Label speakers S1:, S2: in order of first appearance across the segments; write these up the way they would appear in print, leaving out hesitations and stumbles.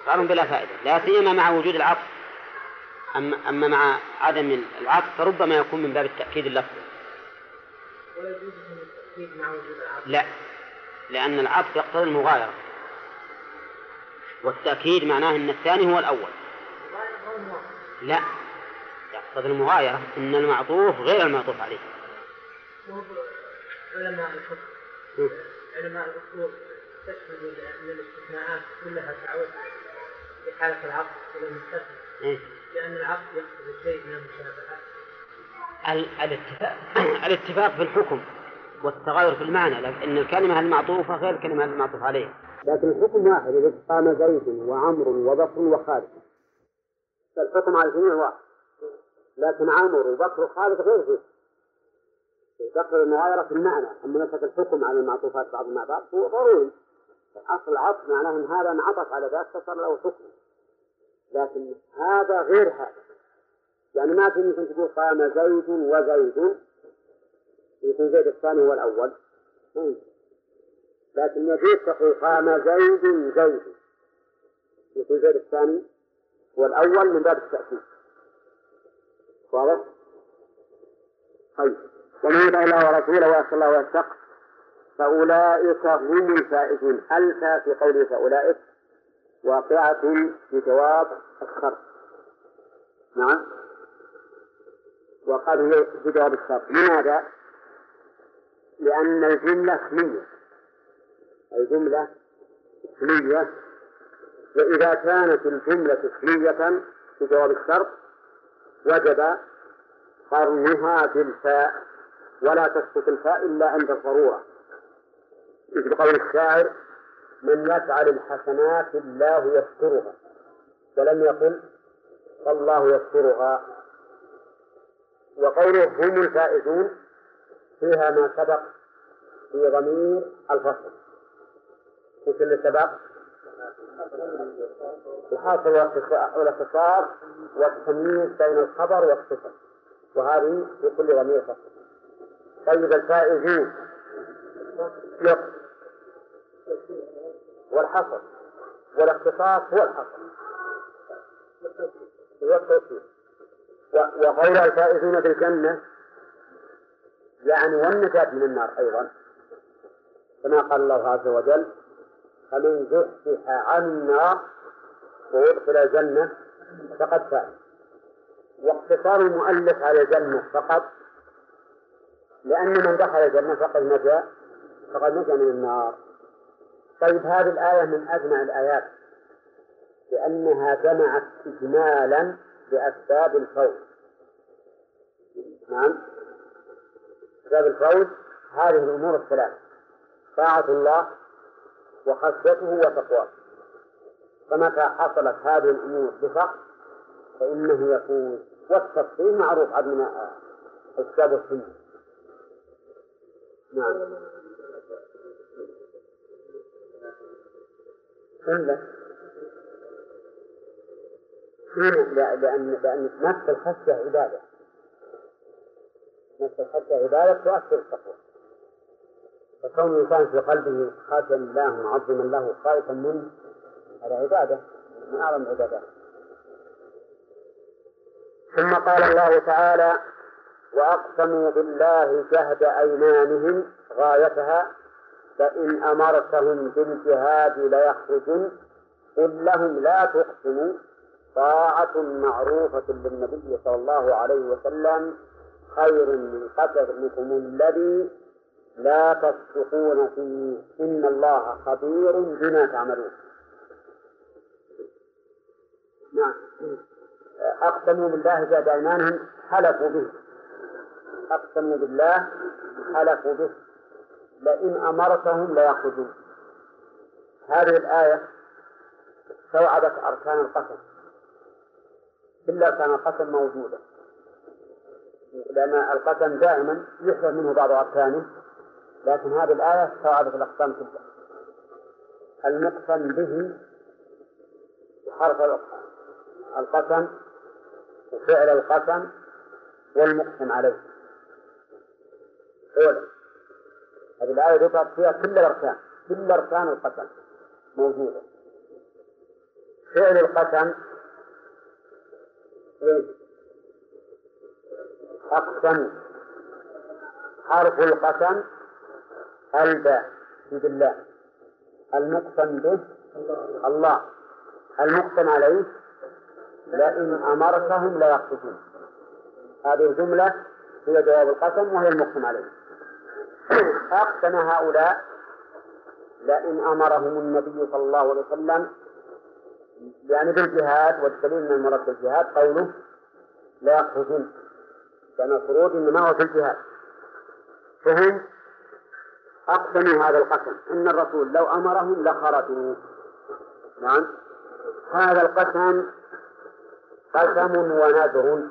S1: إقرار بلا فائدة، لا سيما مع وجود العطف. أما مع عدم العطف فربما يكون من باب التأكيد اللفظي.
S2: ولا يجوز التأكيد مع وجود العطف؟
S1: لا، لأن العطف يقتضي المغايرة، والتأكيد معناه أن الثاني هو الأول. لا، يقتضي المغايرة، إن المعطوف غير المعطوف عليه.
S2: علماء الفقه علماء الأصول تشهد أن الاستثناءات كلها تعود في حالة العطف إلى المستثنى، لأن العطف يقتضي شيء من المشابهة.
S1: الاتفاق في الحكم والتغاير في المعنى، لأن الكلمة المعطوفة غير الكلمة المعطوف عليها، لكن الحكم واحد. إذا قام زيد وعمر وبكر وخالد فالحكم على الجميع واحد، لكن عمر وبكر وخالد غير فيه، تقتضي المغايرة في المعنى. أما نسخ الحكم على المعطوفات بعض مع بعض هو ضروري. أصل العطف معناه أن هذا انعطف على ذاك فصار له حكم، لكن هذا غير هذا. يعني ما يمكن تقول قام زيد وزيد يكون زيد الثاني هو الأول، لكن يجوز تقول قام زيد زيد يكون زيد الثاني هو الأول من باب التأكيد. واضح؟ طيب. ومن يطع الله ورسوله ويخشى الله ويتق فأولئك هم الفائزون. ألف في قوله فأولئك واقعة بجواب الشرط. نعم، وقال بجواب الشرط. لماذا؟ لأن الجملة اسمية، الجملة اسمية، وإذا كانت الجملة اسمية بجواب الشرط وجب قرنها بالفاء، ولا تسقط الفاء إلا عند الضرورة، مثل قول الشاعر من يفعل الحسنات الله يسترها، ولم يقل الله يسترها. وقوله هم الفائزون فيها ما سبق في ضمير الفصل، مثل اللي سبق الحاصل والاختصار والتمييز بين الخبر والصفة، وهذه في كل ضمير فصل. طيب الفائزون والحصر والاختصاص هو الحصر والتوصيل. وغير الفائزون بالجنة يعني والنجاة من النار أيضا، كما قال الله عز وجل فمن زحزح عن النار ويدخل الجنة فقد فاز. واقتصار المؤلف على الجنة فقط لأن من دخل الجنة فقد نجا من النار. طيب هذه الآية من أجمع الآيات لأنها جمعت إجمالا بأسباب الفوز. نعم، أسباب الفوز هذه الأمور الثلاث: طاعة الله وخشيته وتقواه. فمتى حصلت هذه الأمور بفقد فإنه يفوز. والتفصيل معروف عن من أسباب السنة. نعم. لأن نفس الخشية عبادة، نفس الخشية عبادة تؤثر التقوى. فكون الإنسان في قلبه خاشعا لله معظما له خائفا منه هذا عبادة من أعظم العبادات. ثم قال الله تعالى وأقسموا بالله جهد أيمانهم غايتها فإن أمرتهم بالجهاد ليخرجن قل لهم لا تقسموا طاعة معروفة للنبي صلى الله عليه وسلم خير من قتلكم الذي لا تصدقون فيه إن الله خبير بما تعملون. نعم. أقسموا بالله جهد أيمانهم حلفوا به، أقسموا بالله حلفوا به لئن أمرتهم ليخرجون. هذه الآية استوعبت أركان القسم، كل أركان القسم موجودة، لأن القسم دائما يحذف منه بعض أركانه، لكن هذه الآية استوعبت الأقسام كلها: المقسم به حرف القسم وفعل القسم والمقسم عليه. أولا هذه الآية ذكرت فيها كل أركان القسم موجودة. فعل القسم أقسم. حرف القسم الباء بالله، المقسم به الله، المقسم عليه لئن أمرتهم لا يقسمون. هذه الجملة هي جواب القسم وهي المقسم عليه. أقسم هؤلاء لئن أمرهم النبي صلى الله عليه وسلم يعني بالجهاد، والدليل من المراد بالجهاد قوله لا يقسمون، لأن الخروج إنما هو في الجهاد. فهم أقسموا هذا القسم إن الرسول لو أمرهم لخرجوا. نعم، هذا القسم قسم ونذر،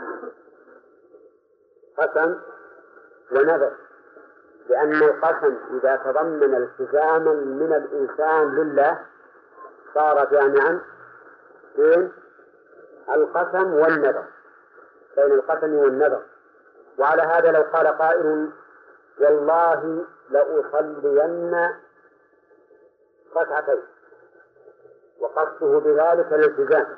S1: قسم ونذر، لأن القسم إذا تضمن التزاما من الإنسان لله صار جامعا بين القسم والنذر، بين القسم والنذر. وعلى هذا لو قال قائل والله لأصلين ركعتين وقصده بذلك الالتزام،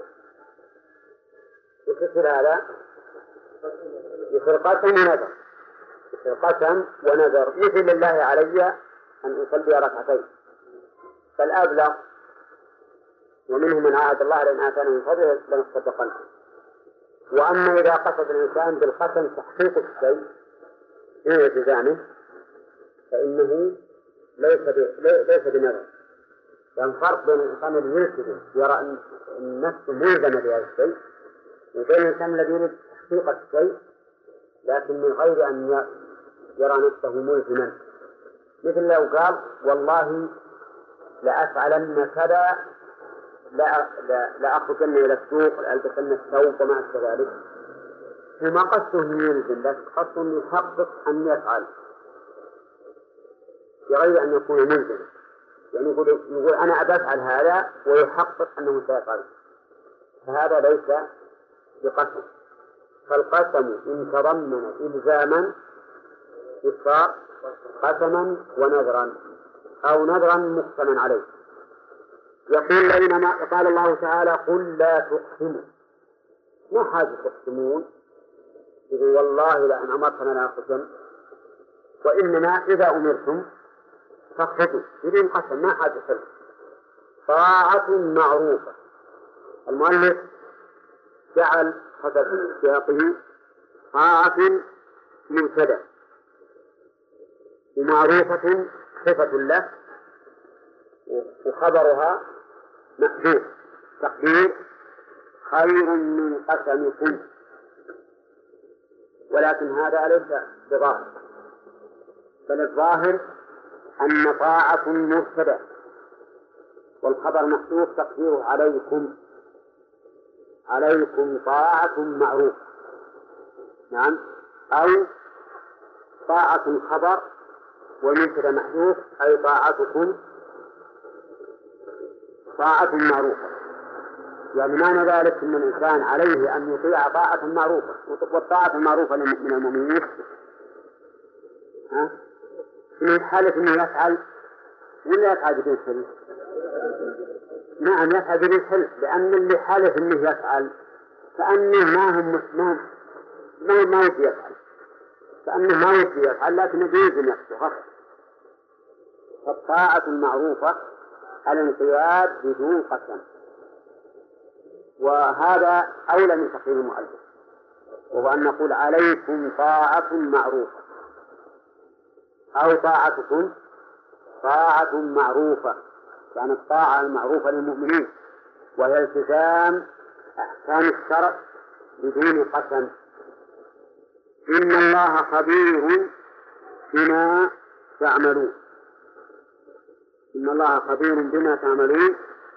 S1: يصير هذا يصير قسم ونذر، يصير قسم ونذر، مثل الله علي أن أصلي ركعتين، فالأبلغ ومنهم من عاهد الله لئن آتانا من فضله لنصدقن. وأما إذا قصد الإنسان بالقسم تحقيق الشيء من التزامه فإنه ليس بنذر. يعني فرق بين الإنسان الذي يلتزم يرى أن نفسه ملزمة بهذا الشيء، وبين الإنسان الذي يريد تحقيق الشيء لكن من غير أن يرى نفسه ملزما. مثل لو قال والله لأفعلن كذا، لا أخرجن إلى السوق، لألبسن الثوب وما أشبه ذلك، فيما قصده يلزم لكن قصده يحقق أن يفعل بغير أن يكون ملزما. يعني يقول أنا أبى أفعل هذا ويحقق أنه سيفعل، فهذا ليس بقسم. فالقسم إن تضمن إلزاما صار قسما ونذرا أو نذرا مقسما عليه. يقول لئن قال الله تعالى قل لا تقسموا، ما حاجة تقسمون؟ يقول والله لئن أمرتنا لا نقسم، وإنما إذا أمرتم فاخرجوا، بدون قسم ما حاجة تقسم. طاعة معروفة. المؤلف جعل حسب سياقه طاعة مبتدأ ومعروفة صفة له وخبرها محذوف، تقدير خير من قسمكم. ولكن هذا ليس بظاهر، بل الظاهر أن طاعة مبتدأ والخبر محذوف تقديره عليكم، عليكم طاعة معروفة. نعم، أو طاعة خبر والمبتدأ محذوف أي طاعتكم طاعة معروفة. يعني معنى ذلك أن الإنسان عليه أن يطيع طاعة معروفة، والطاعة المعروفة من المؤمنين من حالة أنه يفعل ولا يفعل بدون حلف. نعم يفعل بدون حلف، لأن اللي حالف أنه يفعل فأنه ما يجي يفعل، فأنه ما يجي يفعل لكن يجوز نفسه خفض. فالطاعة المعروفة الانقياد بدون قسم، وهذا أولى من تقديم المؤلف، وهو أن نقول عليكم طاعة معروفة أو طاعتكم طاعة معروفة، يعني الطاعة المعروفة للمؤمنين وهي التزام أحكام الشرع بدون قسم. إن الله خبير بما تعملون. إن الله خبير بما تعملون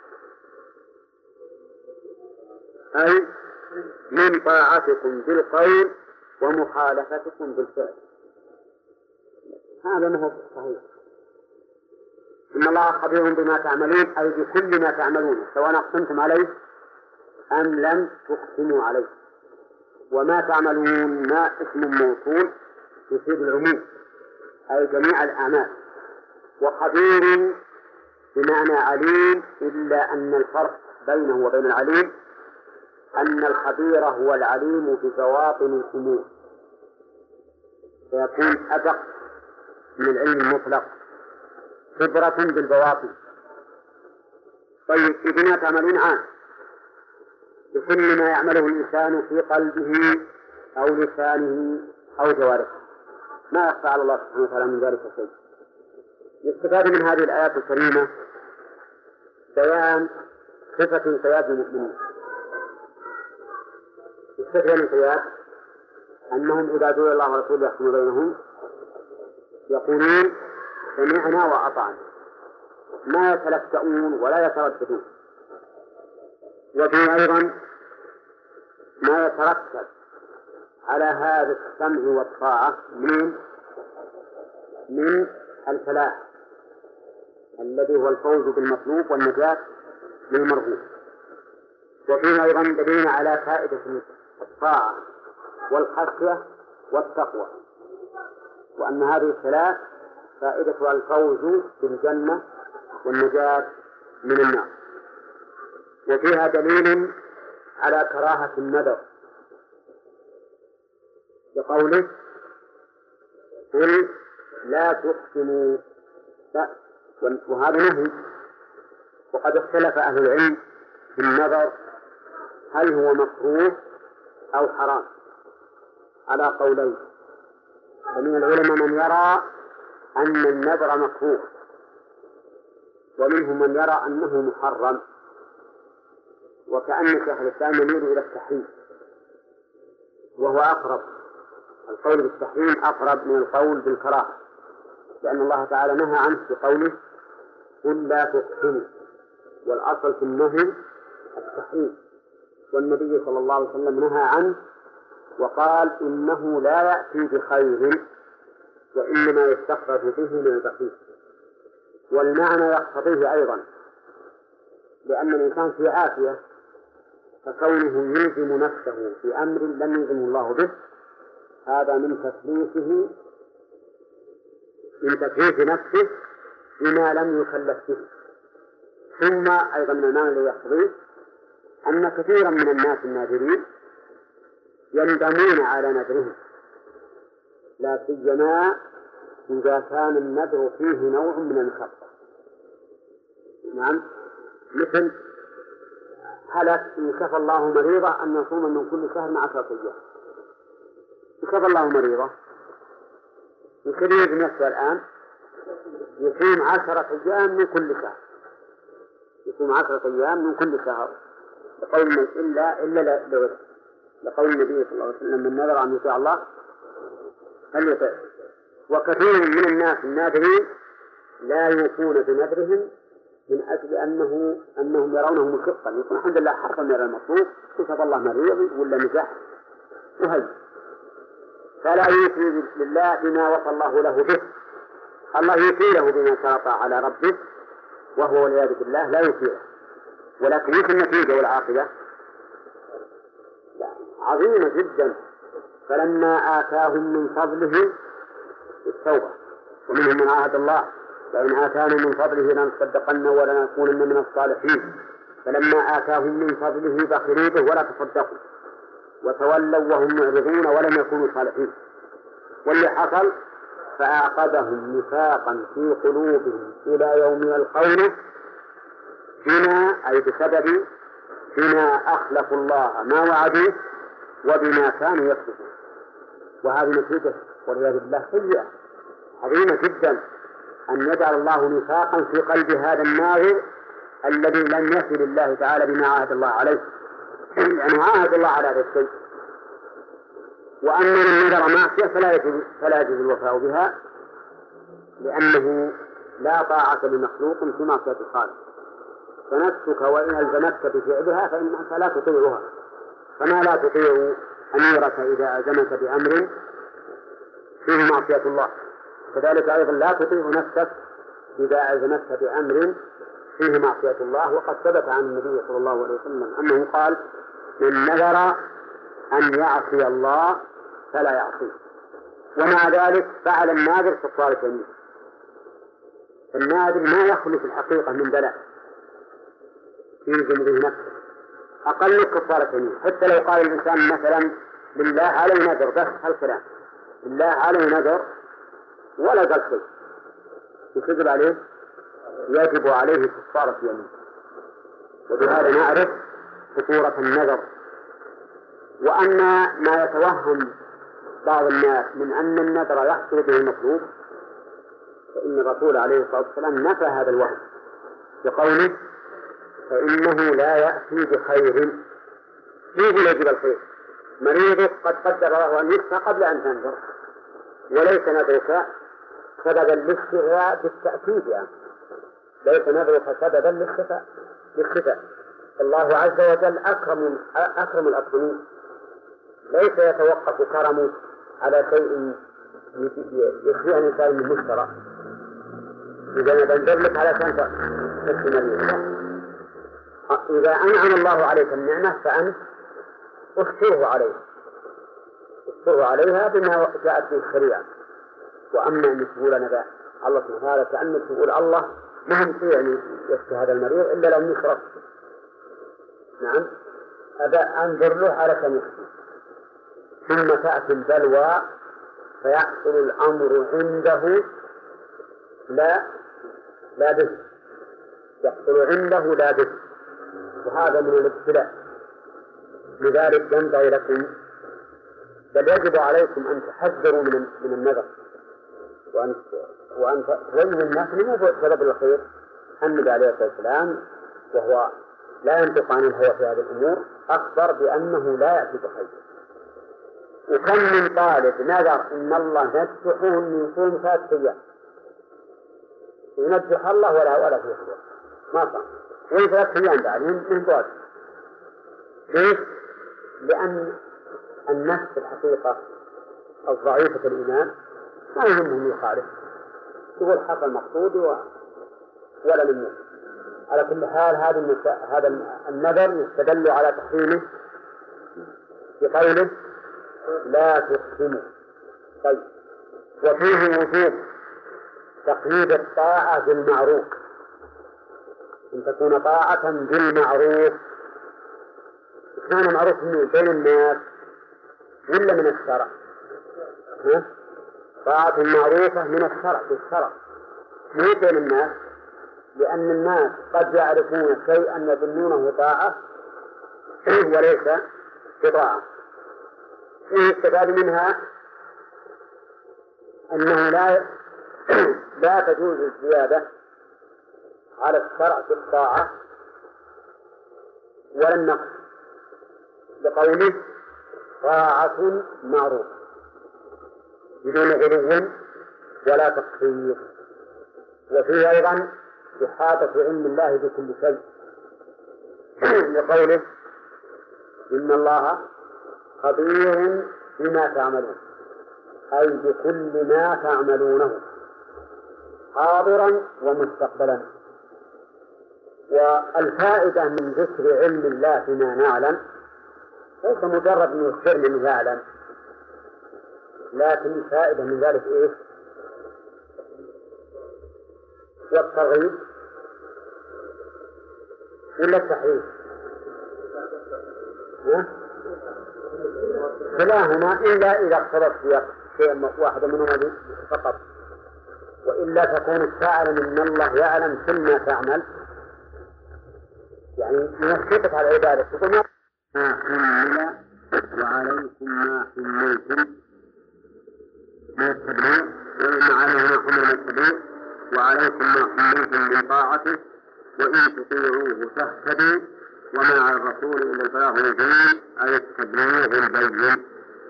S1: أي من طاعتكم بالقول ومخالفتكم بالفعل. هذا ما هو صحيح. إن الله خبير بما تعملون أي بكل ما تعملون سواء أقسمتم عليه أم لم تقسموا عليه. وما تعملون ما اسم موصول يفيد العموم أي جميع الأعمال، وخبير بمعنى عليم، إلا أن الفرق بينه وبين العليم أن الخبير هو العليم ببواطن الأمور، فيكون أدق من العلم المطلق خبرة بالبواطن. طيب إذن تعملون عام بكل ما يعمله الإنسان في قلبه أو لسانه أو جوارحه، ما يخفى على الله سبحانه وتعالى من ذلك شيء. يستفاد من هذه الآيات الكريمة بيان صفة انقياد المؤمنين. يستفاد الانقياد أنهم إذا دعوا الله ورسوله يحكم بينهم يقولون سمعنا وأطعنا، ما يتلكؤون ولا يترددون. وفيه أيضا ما يترتب على هذا السمع والطاعة من الفلاح الذي هو الفوز بالمطلوب والنجاة من المرغوب. وفيه أيضا دليل على فائدة الطاعة والخشية والتقوى، وأن هذه الثلاث فائدتها الفوز بالجنة والنجاة من النار. وفيها دليل على كراهة النذر بقوله قل لا تقسموا، وهذا نهي. وقد اختلف أهل العلم في النذر هل هو مكروه أو حرام على قولين، فمن العلماء من يرى أن النذر مكروه، ومنهم من يرى أنه محرم، وكأن شيخ الإسلام يميل إلى التحريم، وهو أقرب. القول بالتحريم أقرب من القول بالكراهة، لأن الله تعالى نهى عنه بقوله قل لا تقسموا، والأصل في النهي التحريم، والنبي صلى الله عليه وسلم نهى عنه وقال إنه لا يأتي بخير وإنما يستخرج به من البخيل. والمعنى يقتضيه أيضا، لأن الإنسان في عافية، فكونه يلزم نفسه بأمر لم يلزمه الله به هذا من تكليف نفسه بما لم يكلف به. ثم أيضا من المعنى الذي يقتضيه أن كثيرا من الناس الناذرين يندمون على نذرهم، لا سيما إذا كان النذر فيه نوع من المشقة. نعم، مثل حلف إن كفى الله مريضة أن يصوم من كل شهر 10 أيام. إن كفى الله مريضة يخرج نفسه الآن يصوم 10 أيام من كل شهر، يصوم 10 أيام من كل شهر، لقول إلا لقول النبي صلى الله عليه وسلم من نذر أن يطيع الله فليطع. وكثير من الناس الناذرين لا يوفون بنذرهم من أجل أنهم يرونه مشقا، يقول الحمد لله حرفا من المطلوب، كتب الله مريض ولا نجاح وهي، فلا يوفي لله بما وصى الله له به. الله يوفي له بما شرط على ربه، وهو والعياذ بالله لا يوفيه، ولكن مثل النتيجة والعاقبة عظيمة جدا. فلما آتاهم من فضله التوبة، ومنهم من عاهد الله لئن آتانا من فضله لنصدقن ولنكونن من الصالحين، فلما آتاهم من فضله بخلوا به ولا تصدقوا وتولوا وهم معرضون ولم يكونوا صالحين. واللي حصل فأعقبهم نفاقا في قلوبهم إلى يوم يلقونه بما أي بسبب بما أخلفوا الله ما وعدوه وبما كانوا يكذبون. وهذه نتيجة والعياذ بالله سيئة عظيمة جدا، أن يجعل الله نفاقا في قلب هذا الناظر الذي لم يصل الله تعالى بما عاهد الله عليه، لأنه عاهد الله على هذا الشيء. وأما من نذر معصية فلا يجوز الوفاء بها، لأنه لا طاعة لمخلوق في معصية الخالق، فنفسك وإن ألزمتك بفعلها فإنك لا تطيعها، فما لا تطيع أميرك إذا ألزمك بأمر فيه معصية الله، كذلك أيضا لا تطيع نفسك إذا ألزمتك بأمر فيه معصية الله. وقد ثبت عن النبي صلى الله عليه وسلم أنه قال من نذر أن يعصي الله فلا يعصيه، ومع ذلك فعل الناذر كفارة يمين. الناذر ما يخلو في الحقيقة من بلاء، يلزم به نفسه أقل كفارة يمين. حتى لو قال الإنسان مثلا لله علي نذر، بس هالكلام لله علي نذر ولا قال شيء يكذب عليه، يجب عليه كفارة يمين. وبهذا نعرف خطورة النذر. وأن ما يتوهم بعض الناس من أن النذر يحصل به المطلوب، فإن الرسول عليه الصلاة والسلام نفى هذا الوهم بقوله فإنه لا يأتي بخير. فيه يجب الخير، مريضك قد قدر الله أن يشفى قبل أن تنذر، وليس نذرك سببا للشفاء بالتأكيد، يعني ليس نذرك سببا للشفاء. الله عز وجل أكرم الأكرمين، ليس يتوقف كرمه على شيء يشفيه الإنسان من مشترى. إذا بنذر لك على شان تشفي مريضك، إذا أنعم الله عليك النعمة فأنت اشكره عليها بما جاءت به الشريعة. وأما أن تقول لنا الله سبحانه كأنك تقول الله مهم يعني يشفي هذا المريض إلا لو يشرب. نعم، أبا أنظر له على كنيسته، ثم تأتي البلوى فيحصل الأمر عنده لا به، يحصل عنده لا به، وهذا من الابتلاء. لذلك ينبغي لكم بل يجب عليكم أن تحذروا من النذر، وأن تبينوا الناس من سبب الخير. النبي عليه الصلاة والسلام وهو لا ينطق عن الهوى في هذه الأمور أخبر بأنه لا يأتي بخير. وكم من طالب نذر إن الله نجحه أن يصوم 3 أيام، ينجح الله ولا في خير ما صار، وين 3 أيام بعدين من بعد. ليش؟ لأن النفس الحقيقة الضعيفة الإيمان ما يهمهم يخالف، يقول حصل مقصود ولا من يوم. على كل حال هذا النذر يستدل على تحريمه بقوله لا تقسموا. طيب، وفيه وجوب تقييد الطاعة بالمعروف، أن تكون طاعة بالمعروف. كان معروف بين الناس ولا من الشرع؟ طاعة معروفة من الشرع، بالشرع مو بين الناس، لأن الناس قد يعرفون شيئا يظنونه طاعة وليس بطاعة. يستفاد منها أنه لا تجوز الزيادة على الشرع في الطاعة ولا النقص، بقوله طاعة معروفة بدون غلو ولا تقصير. وفيه أيضا إحاطة علم الله بكل شيء، لقوله إن الله خبير بما تعملون، أي بكل ما تعملونه حاضرا ومستقبلا. والفائدة من ذكر علم الله فيما نعلم ليس مجرد أن يخبرنا أنه يعلم، لكن الفائدة من ذلك إيه؟ والترغيب ولا التحريم؟ كلاهما، إلا إذا اقتضت شيء واحد منهما فقط، وإلا تكون تعلم أن الله يعلم كل ما تعمل، يعني ينشطك على العبادة. تقول ما حمل وعليكم ما حملتم من التبليغ، وإن عليه ما حمل من التبليغ وعليكم ما حملتم من طاعته وإن تطيعوه تهتدوا وما على الرسول إلا البلاغ المبين، أي التبليغ البين.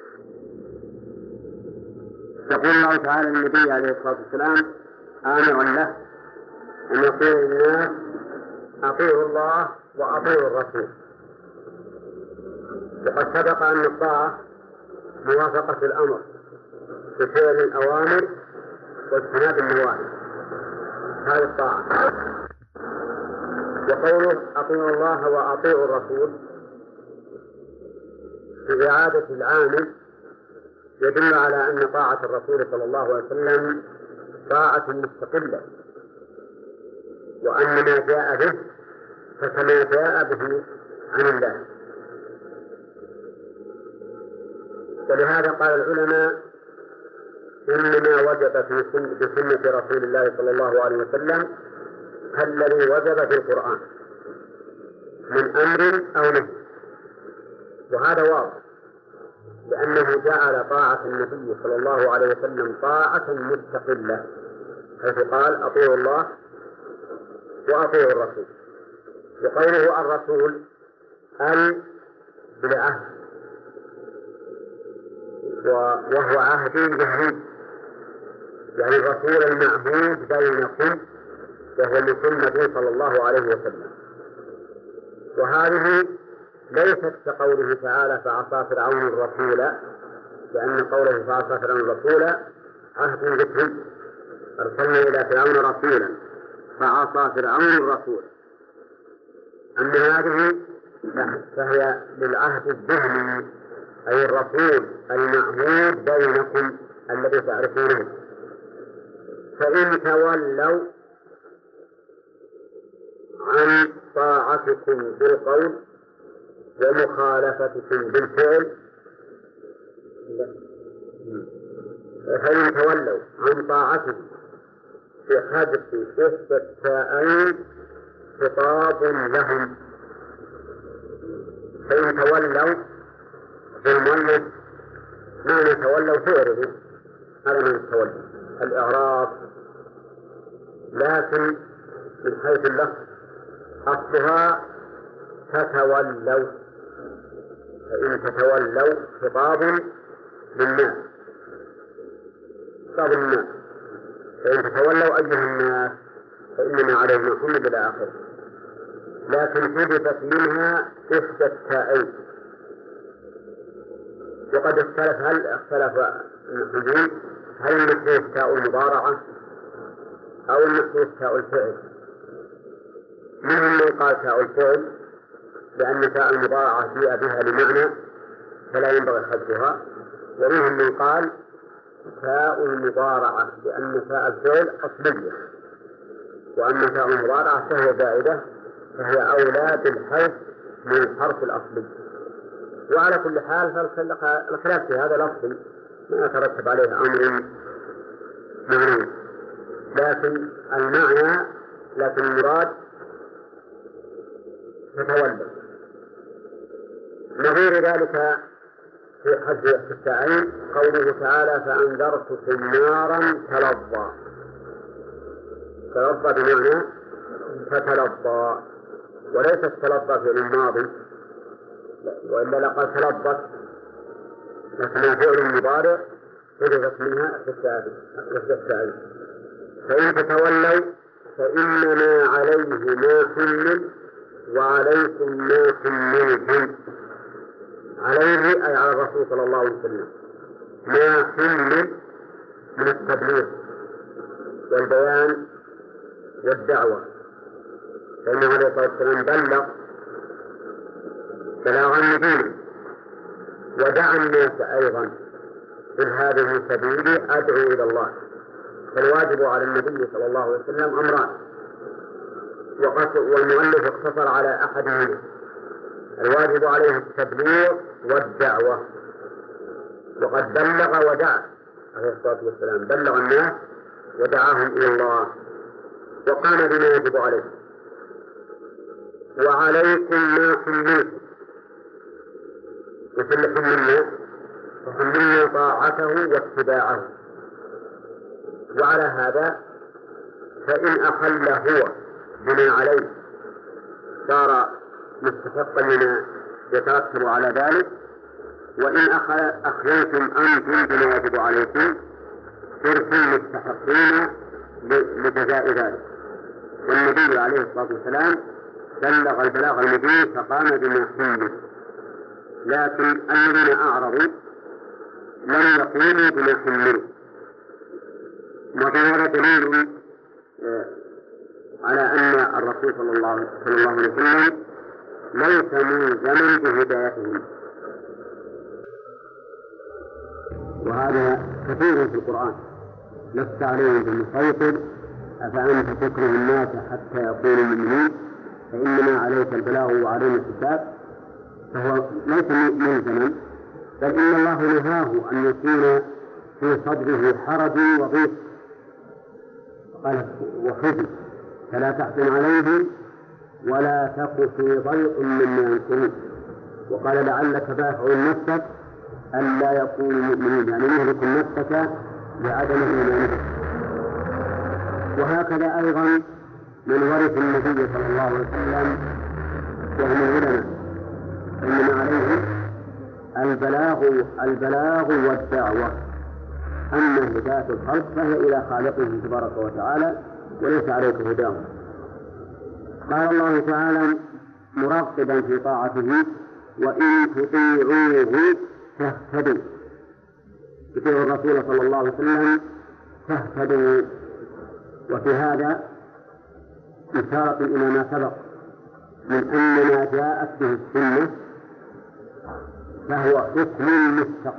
S1: يقول الله تعالى للنبي عليه الصلاة والسلام آمرا له أن يطيع الناس أطيعوا الله وأطيعوا الرسول. وقد سبق أن الطاعة موافقة الأمر بفعل الأوامر واجتناب النواهي، هذه الطاعة. وقوله أطيعوا الله وأطيعوا الرسول في إعادة العامل يدل على أن طاعة الرسول صلى الله عليه وسلم طاعة مستقلة، وأن ما جاء به فكما جاء به عن الله. ولهذا قال العلماء إنما وجب بسنة رسول الله صلى الله عليه وسلم كالذي وجب في القرآن من أمر أو نهي، وهذا واضح لأنه جعل طاعة النبي صلى الله عليه وسلم طاعة مستقلة، حيث قال أطيعوا الله وأطيعوا الرسول. وقوله الرسول بالعهد، وهو عهد جهري، يعني الرسول المعهود بينكم وهو محمد صلى الله عليه وسلم. وهذه ليست كقوله تعالى فعصى فرعون الرسول، لأن قوله فعصى فرعون الرسول عهد ذكري، أرسلنا إلى فرعون رسولا فعصى فرعون الرسول. أما هذه فهي للعهد الذهني، أي الرسول المعهود بينكم الذي تعرفونه. فإن تولوا عن طاعتكم بالقول ومخالفتكم بالفعل، فإن تولوا عن طاعتكم بحذف إحدى التاءين خطاب لهم. فإن تولوا في المؤلف معنى تولوا فعله، هذا معنى تولوا الإعراض، لكن من حيث اللفظ أصلها تتولوا. فإن تتولوا خطاب للناس، خطاب للناس، فإن تتولوا أيها الناس فإنما عليهم محمد إلى آخره، لكن حذفت منها إحدى التاءين. وقد هل اختلف المحدثين هل المحذوف تاء المضارعة أو المحذوف تاء الفعل؟ منهم من قال تاء الفعل لأن تاء المضارعة جاء بها لمعنى فلا ينبغي حذفها، ومنهم من قال تاء المضارعة لأن تاء الفعل أصلية، وأما تاء المضارعة فهي زائدة فهي أولى بالحذف من الحرف الأصلي. وعلى كل حال فالخلاف في هذا لفظ ما يترتب عليه أمر معنى، لكن المعنى لكن المراد تتولى. نظير ذلك في حذف التاءين قوله تعالى فأنذرتكم نارا تلظى. تلظى بمعنى تتلظى، وليس تلظى في الماضي، وإلا لقد تلظت، لكنها فعل مضارع حذفت منها التاءين. فإن تتولوا فإنما عليه ما حمل وعليكم ما حملتم. عليه أي على الرسول صلى الله عليه وسلم ما حمل من التبليغ والبيان والدعوة، فإنه عليه الصلاة والسلام بلغ بلاغا مبينا ودعا الناس أيضا إذ هذه سبيلي أدعو إلى الله. فالواجب على النبي صلى الله عليه وسلم أمران، والمؤلف اقتصر على أحدهما. الواجب عليه التبليغ والدعوة، وقد بلغ ودعا عليه الصلاة والسلام، بلغ الناس ودعاهم إلى الله وقام بما يجب عليه. وعليكم ما حملتم، مثل حملنا طاعته واتباعه. وعلى هذا فإن أخل هو بما عليه صار مستحقا لما يترتب على ذلك، وإن أخليتم أنتم بما يجب عليكم صرتم مستحقين لجزاء ذلك. والنبي عليه الصلاة والسلام بلغ البلاغ المبين فقام بما حمل، لكن الذين أعرضوا لم يقوموا بما حملوا. وهذا دليل على أن الرسول صلى الله عليه وسلم ليس ملزما بهدايتهم. وهذا كثير في القرآن: لست عليهم بمسيطر أفأنت تكره الناس حتى يقولوا مؤمنين
S3: فإنما عليك البلاغ وعلينا الحساب، فهو ليس ملزما، بل إن الله نهاه أن يكون في صدره حرج وضيق، قال وحزن فلا تحزن عليهم ولا تك في ضيق مما ينكرون، وقال لعلك باخع نفسك ألا يكونوا مؤمنين، يعني مهلك نفسك لعدم إيمانك. وهكذا أيضا من ورث النبي صلى الله عليه وسلم وهم العلماء، إنما عليهم البلاغ والدعوة، أما هداية الخلق فهي إلى خالقه تبارك وتعالى وليس عليك هداهم. قال الله تعالى مرغبا في طاعته: وإن تطيعوه تهتدوا. تطيعوا الرسول صلى الله عليه وسلم تهتدوا. وفي هذا إشارة إلى ما سبق من أن ما جاءت به السنة فهو حكم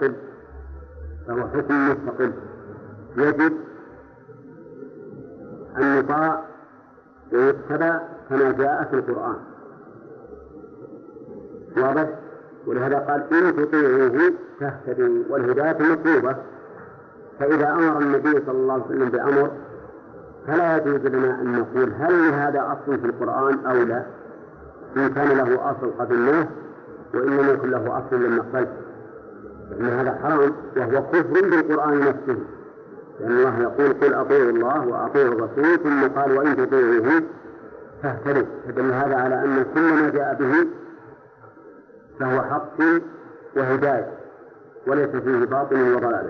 S3: مستقل، يجب أن يطاع ويتبع كما جاء في القرآن، واضح؟ ولهذا قال إن تطيعوه تهتدوا، والهداية مطلوبة. فإذا أمر النبي صلى الله عليه وسلم بأمر فلا يجوز لنا أن نقول هل هذا أصل في القرآن أو لا، إن كان له أصل قبلناه وإن لم يكن له أصل لم نقبله، لأن هذا حرام وهو كفر بالقرآن نفسه، لأن الله يقول: قل أطيعوا الله وأطيعوا الرسول، ثم قال: وإن تطيعوه تهتدوا. فدل هذا على أن كل ما جاء به فهو حق وهداية وليس فيه باطل وضلال.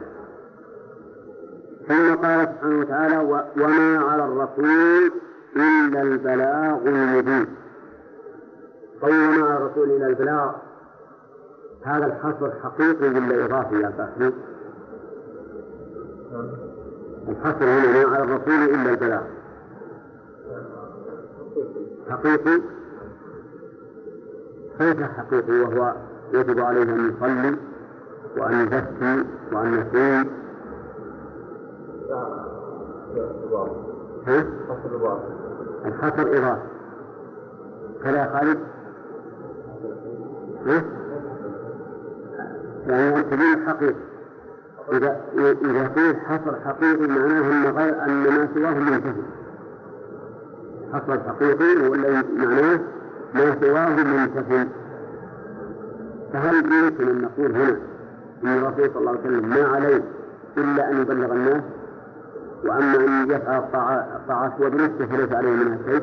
S3: ثم قال سبحانه وتعالى: وما على الرسول إلا البلاغ المبين. قول ما على الرسول إلا البلاغ، هذا الحصر حقيقي ولا إضافي يا فاحمد؟ الحصر هنا ما على الرسول إلا البلاغ حقيقي. كيف حقيقي وهو يجب عليه أن يصلي وأن يزكي وأن يصوم؟ الحصر إضافي كلا خالد؟ يعني تبين الحقيقة. إذا قيل حصر حقيقي معناه أن ما سواه منتهي. حصر حقيقي ولا معناه ما سواه منتهي. فهل يمكن أن نقول هنا إن الرسول صلى الله عليه وسلم ما عليه إلا أن يبلغ الناس، وأما أن يفعل الطاعات هو بنفسه فليس عليه منها شيء؟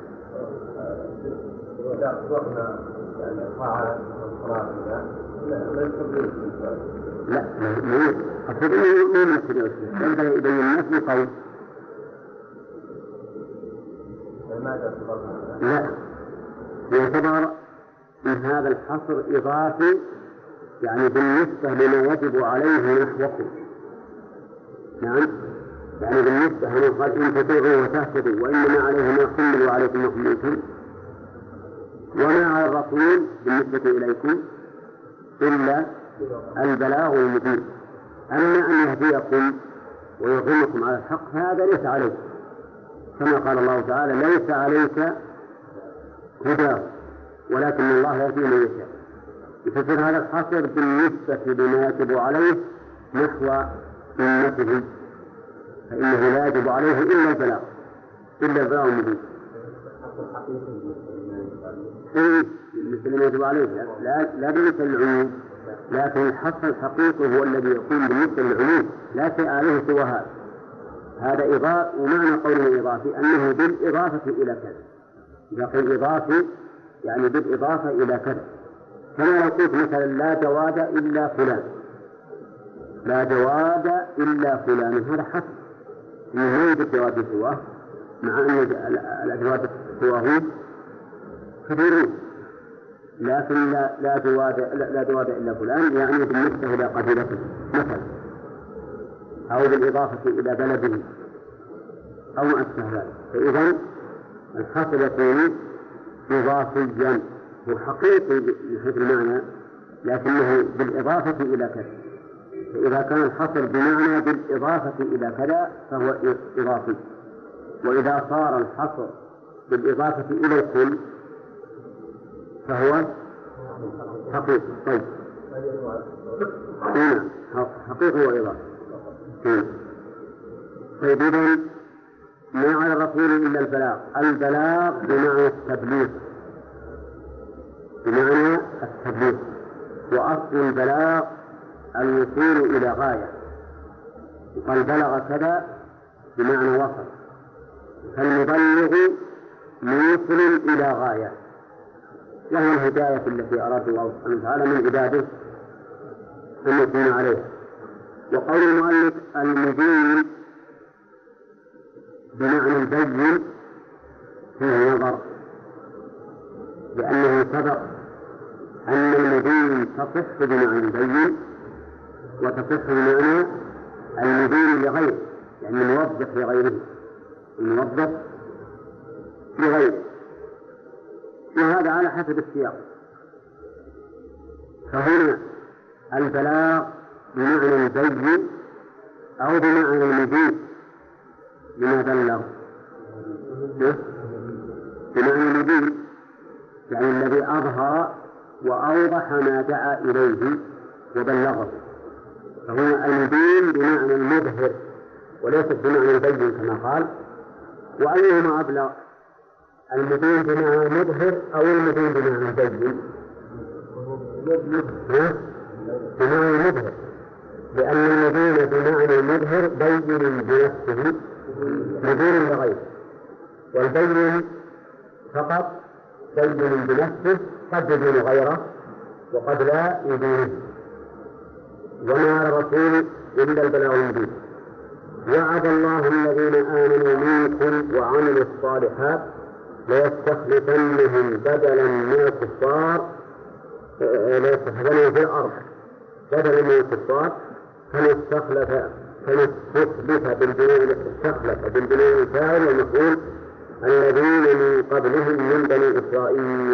S3: لا، أقصد أنه ما يمكن ينبغي يبين الناس بقول. لا، يعتبر من هذا الحصر إضافي، يعني بالنسبة لما يجب عليه نحوكم. نعم، يعني بالنسبة هنا قال: إن تطيعوا وتهتدوا وإنما عليه ما حمل وعليكم ما حملتم. وما على الرسول بالنسبة إليكم إلا البلاغ المبين. أما أن يهديكم ويظنكم على الحق هذا ليس عليكم، كما قال الله تعالى: ليس عليك هداه ولكن الله يهدي من يشاء. يفسر هذا الحصر بالنسبة لما يجب عليه نحو أمته، فإنه لا يجب عليه إلا البلاغ المبين. مثل ما يجب عليه لا بالنسبة للعموم، لكن الحصر الحقيقي هو الذي يكون بالنسبة للعموم لا شيء عليه سوى هذا إضافة. ومعنى قوله إضافي أنه بالإضافة إلى كذا. إذا قيل إضافي يعني بالإضافة إلى كذا، كما لو قلت مثلا: لا جواد إلا فلان، لا جواد إلا فلان، هذا حصر إنه لا يوجد جواد سواه، مع أن الأجواد سواه كثيرون، لكن لا جواد إلا فلان يعني بالنسبة إلى قبيلته مثلا، أو بالإضافة إلى بلده أو ما أشبه ذلك. فإذا الحصر يكون إضافيا، هو حقيقي من حيث المعنى لكنه بالإضافة إلى كذا. فإذا كان الحصر بمعنى بالإضافة إلى كذا فهو إضافي، وإذا صار الحصر بالإضافة إلى الكل فهو حقيقي. طيب هنا حقيقي وإضافة. طيب إذن ما على الرسول إلا البلاغ. البلاغ بمعنى التبليغ، بمعنى التبليغ، وأصل البلاغ الوصول إلى غاية. قال بلغ كذا بمعنى وصل، فالمبلغ موصل إلى غاية، وهي الهداية التي أراد الله سبحانه وتعالى من عباده أن يكون عليها. وقول المؤلف المبين بمعنى البين فيه نظر، لأنه سبق أن المبين تصح بمعنى البين وتصح بمعنى المبين لغيره، يعني الموضح لغيره، الموضح لغيره، وهذا على حسب السياق. فهنا البلاغ بمعنى البين أو بمعنى المبين. لما بلغ بمعنى المبين، يعني الذي أظهر وأوضح ما دعا إليه وبلغه. فهنا المبين بمعنى المظهر وليس بمعنى البين كما قال. وأيهما أبلغ، المبين بمعنى المظهر أو المبين بمعنى البين؟ بمعنى المظهر، لأن المبين بمعنى المظهر بين بنفسه مبين لغيره، والبين فقط بين بنفسه قد يبين غيره وقد لا يبينه. وما على الرسول إلا البلاغ المبين. وعد الله الذين آمنوا منكم وعملوا الصالحات ليستخلفنهم بدلا من الكفار، ليستخلفنهم في الأرض بدلا من الكفار، فنستخلف بالبناء الفاعل والمفعول الذين من قبلهم من بني إسرائيل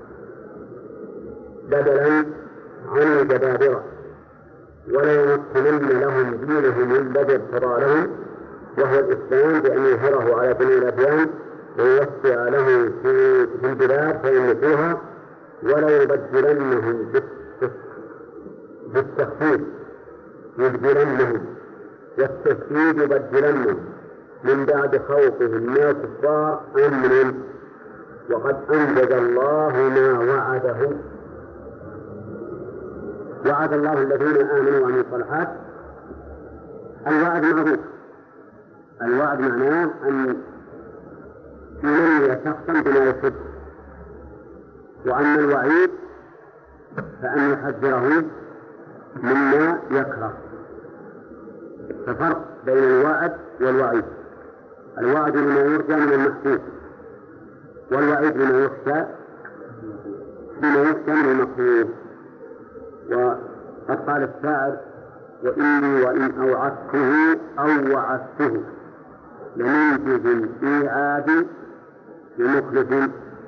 S3: بدلا عن الجبابرة، وليمكنن لهم دينهم الذي ارتضى لهم وهو الإسلام، بأن يظهره على بني الأديان ويوسع له في البلاد فيملكوها، وليبدلنهم بالتخفيف يبدلنهم، والتشديد يبدلنهم من بعد خوفهم من الكفار أمنا، وقد أنجز الله ما وعده. وعد الله الذين آمنوا وعملوا الصالحات. الوعد معروف، الوعد معناه أن يمني شخصا بما يحب، وأما الوعيد فأن يحذره مما يكره. ففرق بين الوعد والوعيد. الوعد لما يرجى من المحبوب، والوعيد لما يخشى من المكروه. وقد قال الشاعر: وإني وإن أوعدته أو وعدته لمنجز الإيعاد لمخلف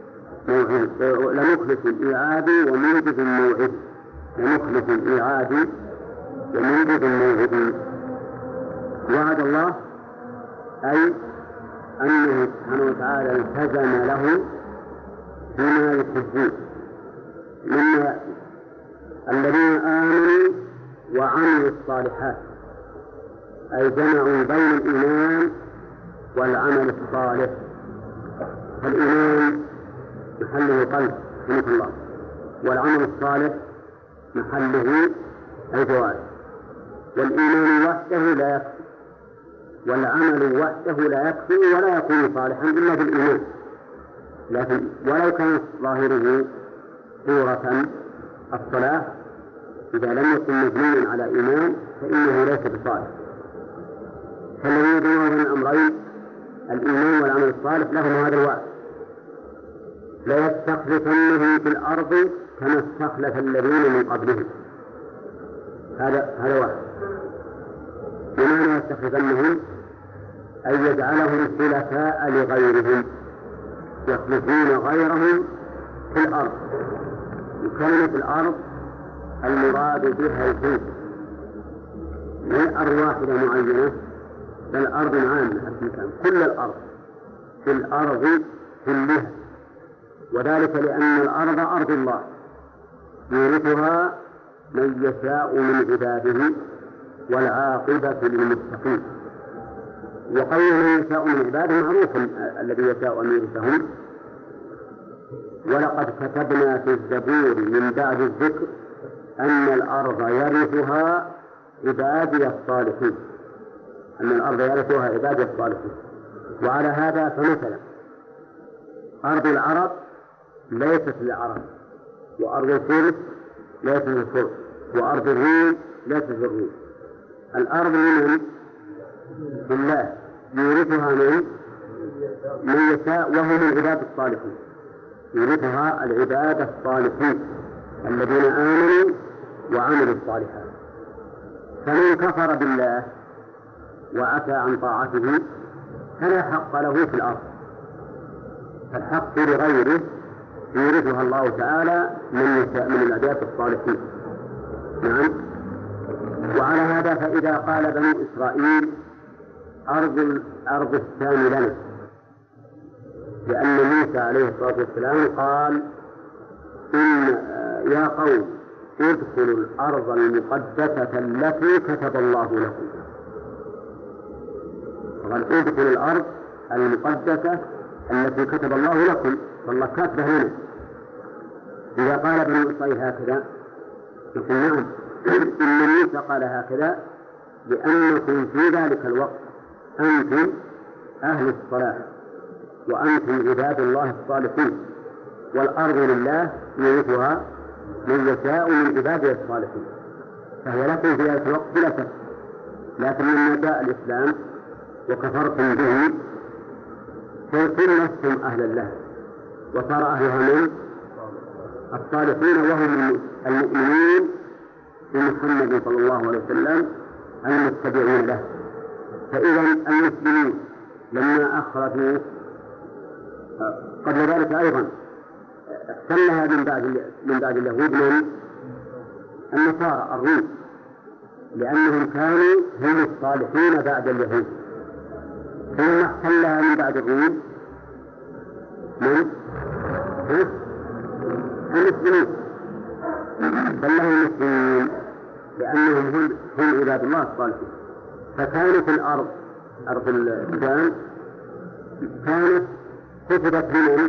S3: الإيعاد ومنجز الموعد، لمخلف الإيعاد ومنجز الموعد. وعد الله أي أنه سبحانه وتعالى التزم له بما يحبون مما الذين آمنوا وعملوا الصالحات، أي جمعوا بين الإيمان والعمل الصالح. فالإيمان محله قلب سبحانه الله، والعمل الصالح محله الجوارح. والإيمان وحده لا يكفي، والعمل وحده لا يكفي ولا يكون صالحا إلا بالإيمان. لكن ولو كان ظاهره صورة الصلاة، إذا لم يكن مبنيا على إيمان فإنه ليس بصالح. فالذين يدعون بين الأمرين الإيمان والعمل الصالح لهم هذا الوعد: ليستخلفنهم في الأرض كما استخلف الذين من قبلهم. هذا وعد. بمعنى يستخلفنهم أن يجعلهم خلفاء لغيرهم، يخلفون غيرهم في الأرض. وكلمة الأرض المراد بها الجنس، لا أرواح معينة، بل أرض عامة، كل الأرض، في الأرض كلها، وذلك لأن الأرض أرض الله يورثها من يشاء من عباده والعاقبة للمتقين. وقول من يشاء من عباده معروف الذي يشاء أن يورثهم. ولقد كتبنا في الزبور من بعد الذكر أن الأرض يرثها عبادي الصالحين، أن الأرض يرثها عبادي الصالحين. وعلى هذا فمثلا أرض العرب ليست للعرب، وأرض الفرس ليست للفرس، وأرض الروم ليست للروم. الأرض لمن؟ لله يورثها من يشاء وهم العباد الصالحين، يورثها العباد الصالحين الذين آمنوا وعملوا الصالحات. فمن كفر بالله وعفى عن طاعته فلا حق له في الأرض، فالحق لغيره يورثها الله تعالى من يشاء من العباد الصالحين. نعم. وعلى هذا فإذا قال بني إسرائيل أرض الشام لنا، لأن موسى عليه الصلاة والسلام قال إن يا قوم ادخلوا الأرض المقدسة التي كتب الله لكم. قال ادخلوا الأرض المقدسة التي كتب الله لكم، والله كاتبه لنا. إذا قال بني إسرائيل هكذا نقول نعم، إن موسى قال هكذا لأنكم في ذلك الوقت أنتم أهل الصلاح وأنتم عباد الله الصالحين، والأرض لله يورثها من يشاء من عباده الصالحين، فهي لكم في ذلك الوقت بلا شك. لكن لما جاء الإسلام وكفرتم به صرتم لستم أهلا له، وصار أهلها من الصالحين وهم المؤمنين بمحمد صلى الله عليه وسلم المتبعين له. فإذا المسلمين لما أخرجوا قبل ذلك أيضا احتلها من بعد اليهود من النصارى الروم، لأنهم كانوا هم الصالحين بعد اليهود. ثم احتلها من بعد الروم من المسلمين، احتلها المسلمين لأنهم هم عباد الله الصالحين. فكانت الأرض أرض الشام كانت كتبت لمن؟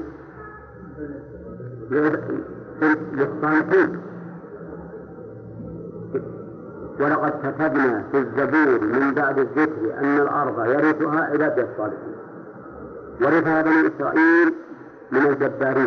S3: للصالحين. ولقد كتبنا في الزبور من بعد الذكر أن الأرض يرثها عباد الصالحين. ورثها بني إسرائيل من الجبارين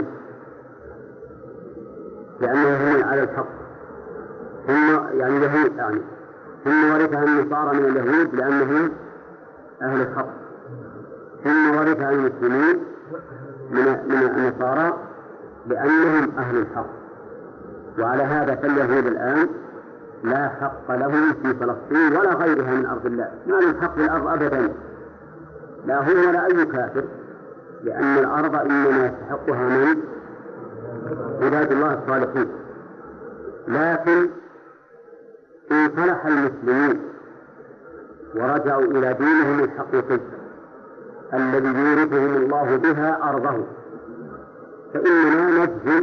S3: لأنهم هم على الحق، ثم يعني اليهود يعني، ثم ورثها النصارى من اليهود لأنهم أهل الحق، ثم ورثها المسلمين من النصارى لأنهم أهل الحق. وعلى هذا فاليهود الآن لا حق لهم في فلسطين ولا غيرها من أرض الله، ما لهم حق الأرض أبدا، لا هو ولا أي كافر، لأن الأرض إنما يستحقها من عباد الله الصالحين. لكن إن صلح المسلمين ورجعوا إلى دينهم الحقيقي الذي يورثهم الله بها أرضه، فإننا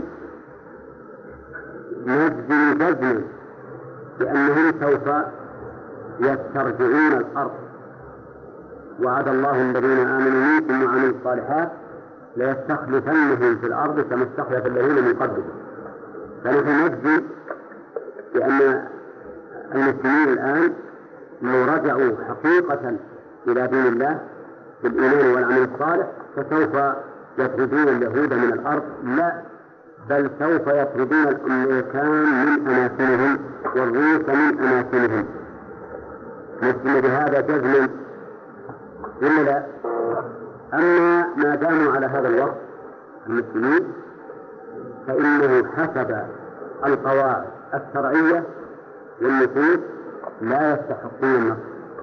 S3: نجزم جزما بأنهم سوف يسترجعون الأرض. وعد الله الذين آمنوا منكم وعملوا الصالحات ليستخلفنهم في الأرض كما استخلف الذين من قبلهم. فنحن نجزم بأن المسلمين الآن لو رجعوا حقيقة إلى دين الله بالإيمان والعمل الصالح فسوف يطردون اليهود من الأرض، لا بل سوف يطردون الأمريكان من أماكنهم والروس من أماكنهم. نسمى بهذا جزما ولا لا؟ أما ما داموا على هذا الوقت المسلمين فإنه حسب القواعد الشرعية والنصوص لا يستحقون النصر،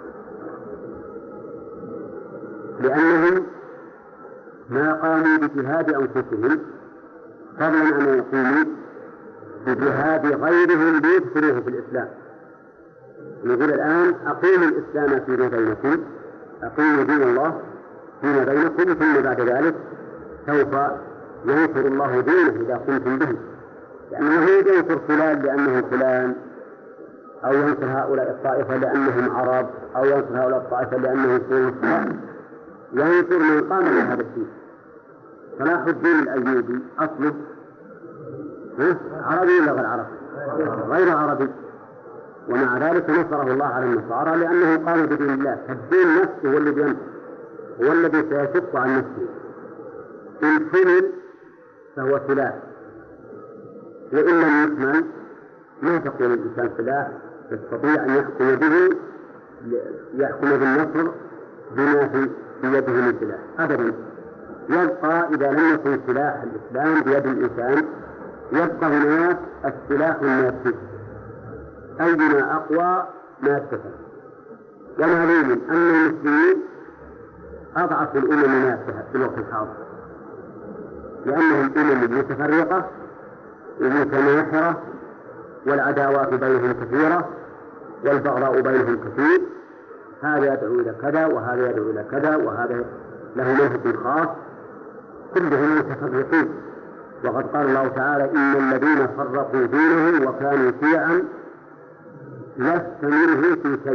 S3: لأنهم ما قاموا بجهاد أنفسهم فضلا أن يقوموا بجهاد غيرهم ليدخلوه في الإسلام. نقول الآن أقيموا الإسلام فيما بينكم، أقيموا دين الله فيما بينكم، ثم بعد ذلك سوف ينصر الله دينه إذا قمتم به، لأنه ينصر فلان لأنه فلان، أو ينصر هؤلاء الطائفة لأنهم عرب، أو ينصر هؤلاء الطائفة لأنهم سوريين، ينصر من قام بهذا الدين. صلاح الدين الأيوبي أصله عربي ولا غير عربي؟ غير عربي، ومع ذلك نصره الله على النصارى لأنه قام بدين الله. فالدين نفسه هو الذي ينصر، هو الذي سيشق عن نفسه. إن حمل فهو سلاح، وإن لم يكمل ما تقول الإنسان سلاح يستطيع أن يحكم بالنصر بما في يده من سلاح أبدا. يبقى إذا لم يكن سلاح الإسلام بيد الإنسان يبقى هناك السلاح المادي، أيما أقوى مادة. ومعلوم أن المسلمين أضعف الأمم نفسها في الوقت الحاضر، لأنهم أمم متفرقة ومتناحرة، والعداوات بينهم كثيرة، والبغضاء بينهم كثير، هذا يدعو إلى كذا وهذا يدعو إلى كذا، وهذا له منهج خاص، كلهم متفرقين. وقد قال الله تعالى: إن الذين فرقوا دينهم وكانوا شيعا لست منهم في شيء.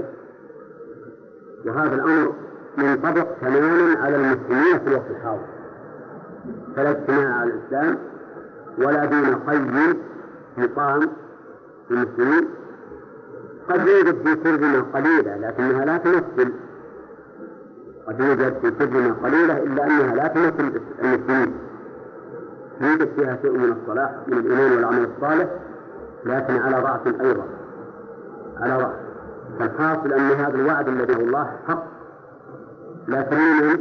S3: وهذا الأمر منطبق تماما على المسلمين في الوقت الحاضر، فلا اجتماع على الإسلام ولا دين قيم يقام في المسلمين. قد يوجد في كلمة قليلة لكنها لا تمثل، قد يوجد في كلمة قليلة إلا أنها لا تمثل المسلمين، يوجد فيها شيء من الصلاح من الإيمان والعمل الصالح، لكن على ضعف أيضا، على ضعف. فالحاصل أن هذا الوعد الذي هو الله حق، لكن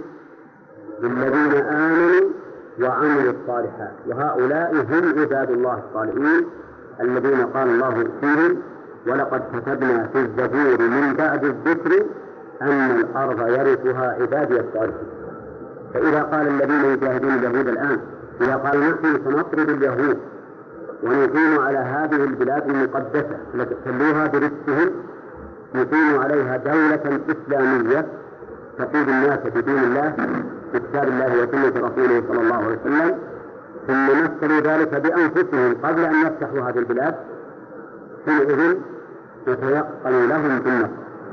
S3: للذين آمنوا وعملوا الصالحات، وهؤلاء هم عباد الله الصالحين الذين قال الله فيهم: ولقد كتبنا في الزبور من بعد الذكر أن الأرض يرثها عبادي الصالحين. فإذا قال الذين يجاهدون اليهود الآن، إذا قال نحن سنطرد اليهود ونقيم على هذه البلاد المقدسة التي خلوها برزقهم، نقيم عليها دولة إسلامية تقود الناس بدين الله بكتاب الله وسنة رسوله صلى الله عليه وسلم، ثم مثلوا ذلك بأنفسهم قبل أن يفتحوا هذه البلاد، حينئذ يتيقن لهم بالنصر.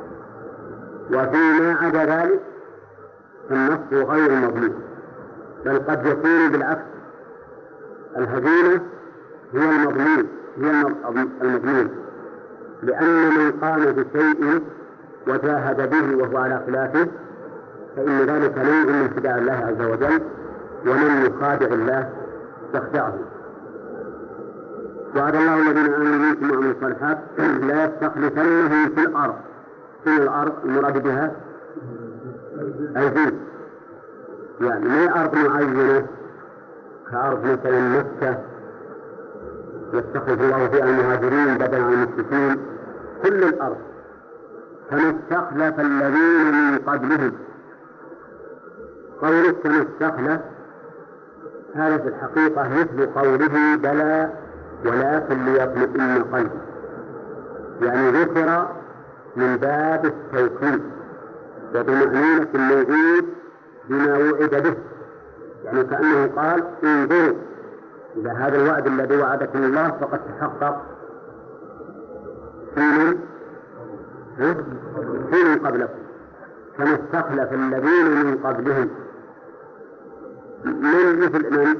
S3: وفيما عدا ذلك فالنصر غير مضمون، بل قد يكون بالعكس، الهزيمة هي المضمون، لأن من قام بشيء وجاهد به وهو على خلافه فإن ذلك نوع من خداع الله عز وجل، ومن يخادع الله يخدعه. وعد الله الذين آمنوا منكم وعملوا الصالحات لا يستخلفنهم في الأرض. في الأرض المراد بها الجنس، يعني ما أرض معينة كأرض مثلا مكة يستخلف الله فيها المهاجرين بدلا عن المشركين، كل الأرض، كما استخلف الذين من قبلهم. قوله كما استخلف هذا في الحقيقة مثل قوله بلى ولكن ليطمئن قلبي، يعني ذكر من باب التوكيد وطمأنينة الموعود بما وعد به، يعني كأنه قال: انظروا إلى هذا الوعد الذي وعدكم الله فقد تحقق حين قبلكم، كما استخلف الذين من قبلهم. من مثل من؟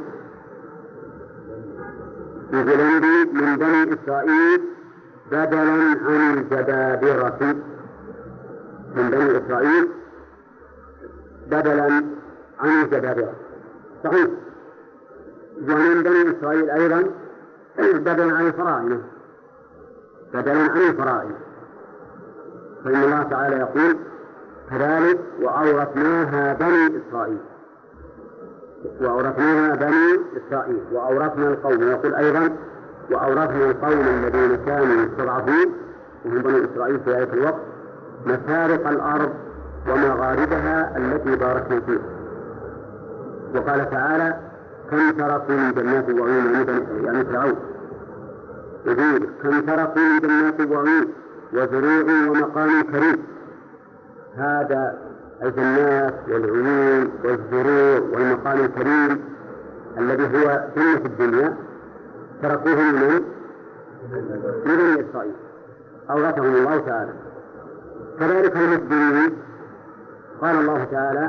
S3: مثل من بني إسرائيل بدلا عن الجبابرة، من بني إسرائيل بدلا عن الجبابرة، صحيح. ومن بني إسرائيل أيضا بدلا عن الفراعنة، فإن الله تعالى يقول: كذلك وأورثناها بني إسرائيل، وأورثنا القوم. ويقول أيضا: وأورثنا القوم الذين كانوا يستضعفون، وهم بني إسرائيل في ذلك الوقت، مشارق الأرض ومغاربها التي باركنا فيها. وقال تعالى: كم تركوا من جنات وعيون، يعني فرعون يقول: كم تركوا من جنات وعيون وزروع ومقام كريم. هذا الجنات والعيون والزروع والمقام الكريم الذي هو جنة الدنيا تركوه من بني إسرائيل أورثهم الله تعالى. كذلك المسلمين قال الله تعالى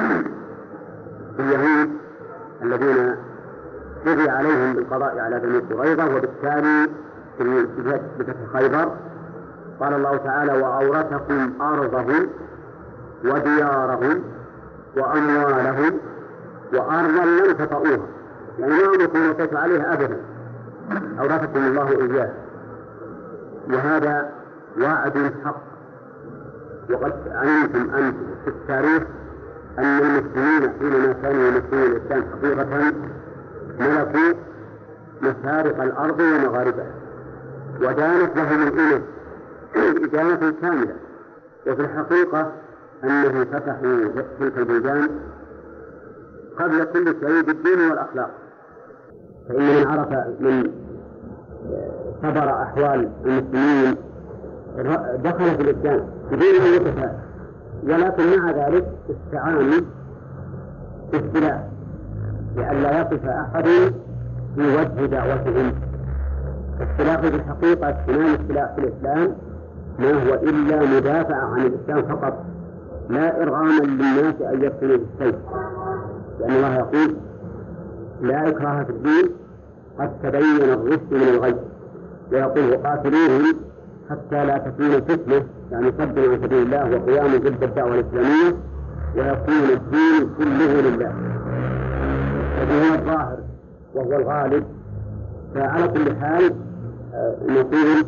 S3: اليهود الذين قضي عليهم بالقضاء على بني قريظة وبالتالي بفتح خيبر قال الله تعالى وأورثكم أرضهم وديارهم وأموالهم وأرضا لم تطئوها، يعني ما أمركم وقيت عليها أبدا، أورثكم الله إياه. وهذا وعد حق. وقد علمتم أنتم في التاريخ أن المسلمين حينما كانوا يمثلون الإسلام حقيقة ملكوا مشارق الأرض ومغاربها ودانت لهم الإنس إدانة كاملة، وفي الحقيقة أنهم فتحوا تلك البلدان قبل كل شيء بالدين والأخلاق. فإن من عرف من صبر أحوال المسلمين دخل في الإسلام بدون أن يتفاعل، ولكن مع ذلك استعانوا بالسلاح لئلا يقف أحد في وجه دعوتهم. السلاح في الحقيقة اهتمام السلاح في الإسلام ما هو إلا مدافعة عن الإسلام فقط، لا إرغاما للناس أن يقتلوا بالسيف، لأن الله يقول لا إكراه في الدين قد تبين الرشد من الغي، ويقول وقاتلوهم حتى لا تكون فتنة، يعني صد عن سبيل الله وقيام ضد الدعوة الإسلامية ويكون الدين كله لله. هذا هو الظاهر وهو الغالب. فعلى كل حال نقول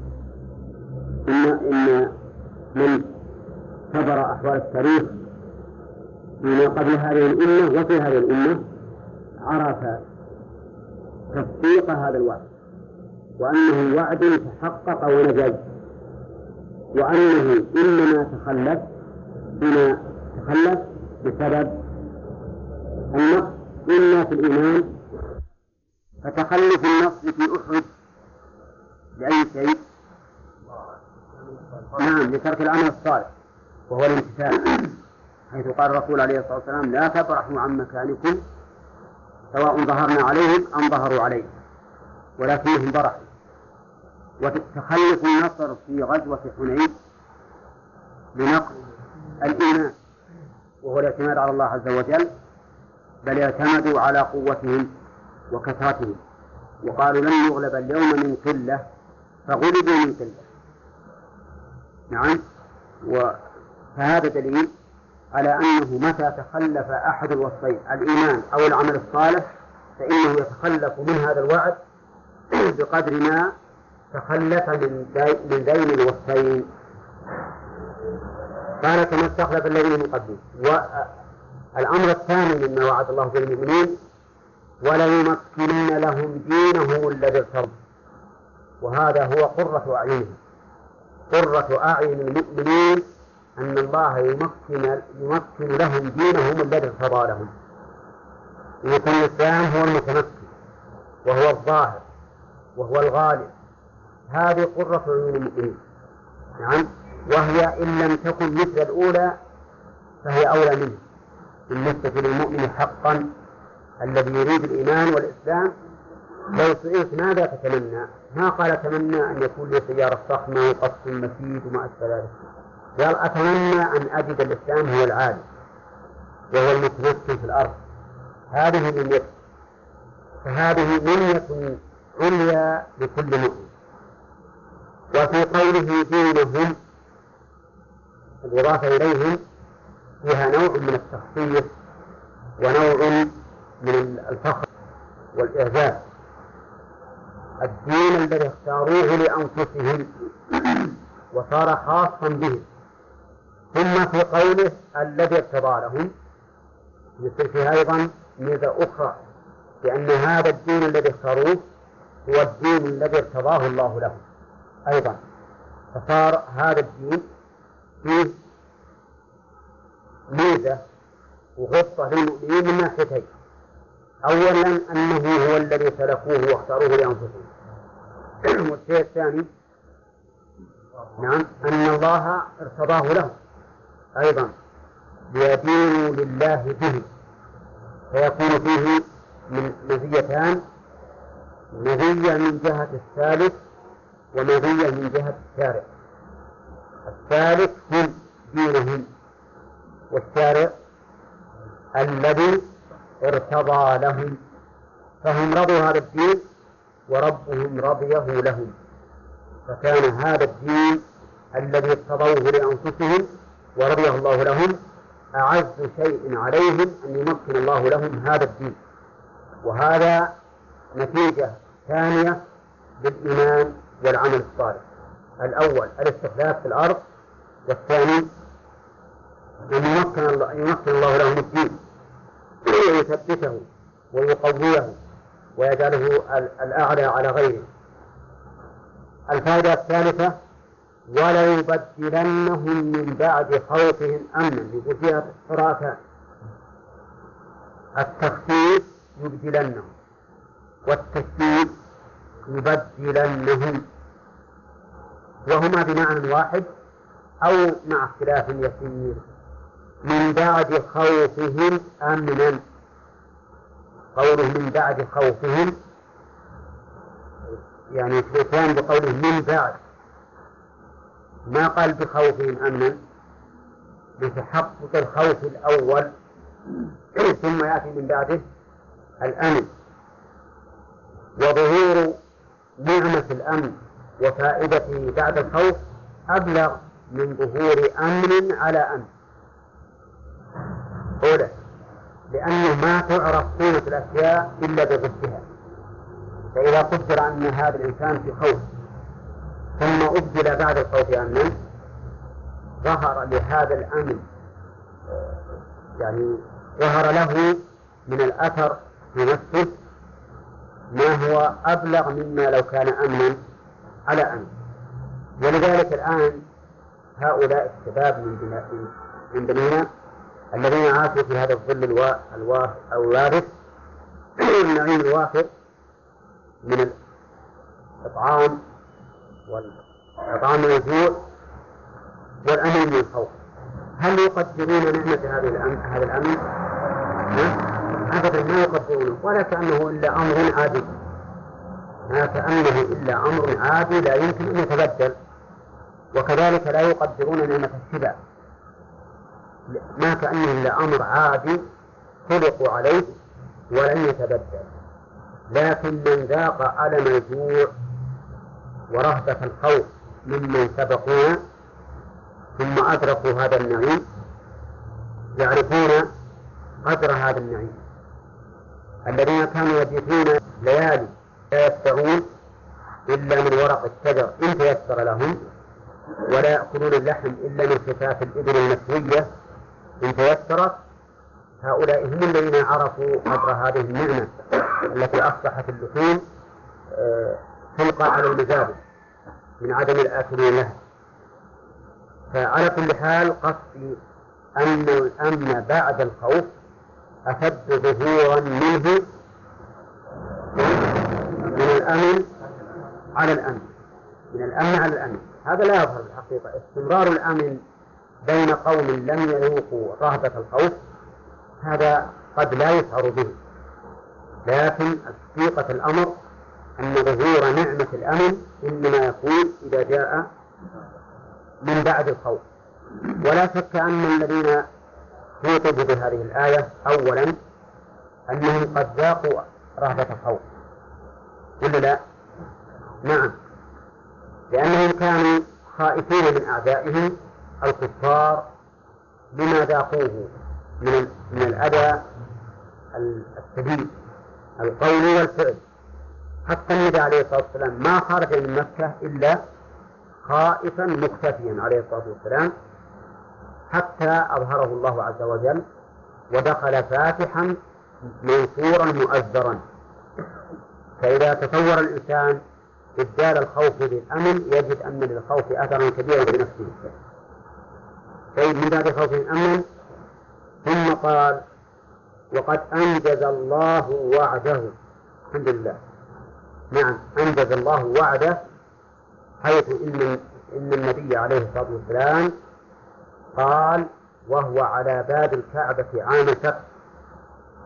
S3: إن من صبر أحوال التاريخ فيما قبل هذه الأمة وفي هذه الأمة عرف تصديق هذا الوعد، وأنه وعد تحقق ونجز، وأنه إنما تخلف بسبب النقص إلا في الإيمان. فتخلف النقص في أحد لأي شيء؟ نعم، لترك العمل الصالح وهو الامتثال، حيث قال الرسول عليه الصلاة والسلام لا تبرحوا عن مكانكم سواء ظهرنا عليهم أم ظهروا عليهم ولكنهم برحوا. وتخلف النصر في غزوة حنين بنقص الإيمان وهو الاعتماد على الله عز وجل، بل اعتمدوا على قوتهم وكثرتهم وقالوا لن يغلب اليوم من قلة فغلبوا من قلة. نعم، فهذا دليل على أنه متى تخلف أحد الوصفين الإيمان أو العمل الصالح فإنه يتخلف من هذا الوعد بقدر ما تخلف من ذين الوصفين. قال كما استخلف الذين من قبله. والأمر الثاني مما وعد الله بالمؤمنين وليمكنن لهم دينهم الذي ارتضى، وهذا هو قرة أعينهم. قرة أعين المؤمنين أن الله يمكن لهم دينهم الذي ارتضى لهم. يكون الإسلام هو المتمكن وهو الظاهر وهو الغالب، هذه قرة عيون المؤمنين. نعم، وهي إن لم تكن مثل الأولى فهي أولى منه بالنسبة للمؤمن حقا الذي يريد الإيمان والإسلام. لو سئلت ماذا تتمنى؟ ما قال تمنى أن يكون لي سيارة فخمة وقصر مفيد وما أشبه ذلك، قال أتمنى أن أجد الإسلام هو العالم وهو المتمكن في الأرض. هذه منية، فهذه منية عليا لكل مؤمن. وفي قوله دينهم الإضافة إليهم فيها نوع من التخصيص ونوع من الفخر والإعجاز. الدين الذي اختاروه لأنفسهم وصار خاصا بهم، ثم في قوله الذي ارتضى لهم يصير فيها أيضا ميزة أخرى، لأن هذا الدين الذي اختاروه هو الدين الذي ارتضاه الله لهم أيضا، فصار هذا الدين فيه ميزة وغصة للمؤمنين من ناحيتين. أولا أنه هو الذي سلكوه واختاروه لأنفسهم، والشيء الثاني نعم أن الله ارتضاه لهم أيضا ليدينوا لله به، فيكون فيه من مزيتان، مزية من جهة الثالث ومزية من جهة الشارع. الثالث هم دينهم، والشارع الذي ارتضى لهم، فهم رضوا هذا الدين وربهم رضيه لهم، فكان هذا الدين الذي ارتضوه لأنفسهم ورضيه الله لهم أعز شيء عليهم أن يمكن الله لهم هذا الدين. وهذا نتيجة ثانية للإيمان والعمل الصالح: الأول الاستخلاف في الأرض، والثاني أن يمكن الله لهم الدين ويثبته ويقويه ويجعله الأعلى على غيره. الفائدة الثالثة: وليبدلنهم من بعد خوفهم أمنا. يقول فيها قراءتان: التخفيف يبدلنهم، والتشديد يبدلنهم، وهما بمعنى واحد أو مع اختلاف يسير. من بعد خوفهم أمنا، قوله من بعد خوفهم يعني كان بقوله من بعد، ما قال بخوفهم أمنا لتحقق الخوف الأول ثم يأتي من بعده الأمن. وظهور نعمة الأمن وفائدته بعد الخوف أبلغ من ظهور أمن على أمن. أولا لأنه ما تعرف قيمة الأشياء إلا بضدها، فإذا قدر أن هذا الإنسان في خوف ثم أبدل بعد الخوف أمنا ظهر لهذا الأمن، يعني ظهر له من الأثر في نفسه ما هو أبلغ مما لو كان أمنا على أمن. ولذلك الآن هؤلاء الشباب من بنينا الذين عاشوا في هذا الظل الوارث النعيم الوافر من الإطعام والإطعام من الجوع والأمن من الخوف، هل يقدرون نعمة هذا الأمن؟ أبدا ما يقدرونه، ولا كأنه إلا أمر عادي، ما كأنه إلا أمر عادي لا يمكن أن يتبدل. وكذلك لا يقدرون نعمة الشبع، ما كأنه إلا أمر عادي خلقوا عليه ولن يتبدل. لكن من ذاق ألم الجوع ورهبة الخوف ممن سبقونا ثم أدركوا هذا النعيم يعرفون قدر هذا النعيم. الذين كانوا يبيتون ليالي لا يفترون إلا من ورق الشجر إن تيسر لهم، ولا يأكلون اللحم إلا من خفاف الإبل المشوية إن تيسرت، هؤلاء هم الذين عرفوا قدر هذه النعمة التي أصبحت اللحوم تلقى على المزابل من عدم الآكلين لها. فعلى كل حال قصدي أن الأمن بعد الخوف أشد ظهورا منه من الأمن على الأمن، من الأمن على الأمن. هذا لا يظهر بالحقيقة. استمرار الأمن بين قوم لم يذوقوا رهبة الخوف هذا قد لا يشعر به، لكن حقيقة الأمر أن ظهور نعمة الأمن إنما يكون إذا جاء من بعد الخوف. ولا شك أن الذين خوطبوا بهذه الآية أولا أنهم قد ذاقوا رهبة الخوف، ولا لا؟ نعم، لأنهم كانوا خائفين من أعدائهم الكفار بما ذاقوه من الأذى الشديد القول والفعل. حتى النبي عليه الصلاة والسلام ما خرج من مكة إلا خائفا مختفيا عليه الصلاة والسلام، حتى أظهره الله عز وجل ودخل فاتحا منصورا مؤزرا. فإذا تصور الإنسان إبدال الخوف بالأمن يجد أن للخوف أثرا كبيرا في نفسه. طيب من بعد خوف أمن ثم قال وقد أنجز الله وعده. الحمد لله، نعم أنجز الله وعده، حيث إن النبي عليه الصلاة والسلام قال وهو على باب الكعبة عام سبت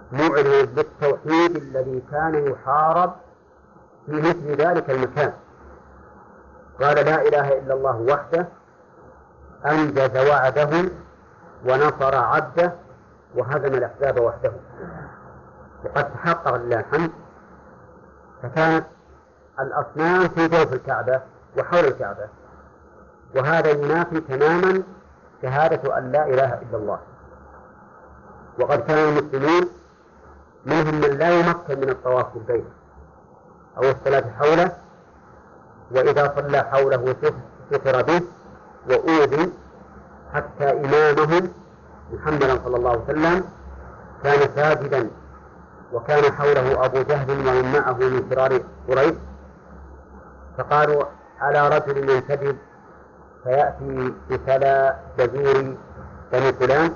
S3: معلن بالتوحيد الذي كان يحارب في مثل ذلك المكان. قال لا إله إلا الله وحده أنجز وعده ونصر عبده وهزم الأحزاب وحده، وقد تحقق لله الحمد. فكانت الأصنام في جوف الكعبة وحول الكعبة، وهذا ينافي تماما شهادة أن لا إله إلا الله. وقد كان المسلمين منهم من لا يمكن من الطواف بالبيت أو الصلاة حوله، وإذا صلى حوله سخر به وأوذي، حتى إمامهم محمد صلى الله عليه وسلم كان ساجدا، وكان حوله أبو جهل ومن معه من شرار قريش، فقالوا على رجل ينتدب فيأتي بسلا جزور بني فلان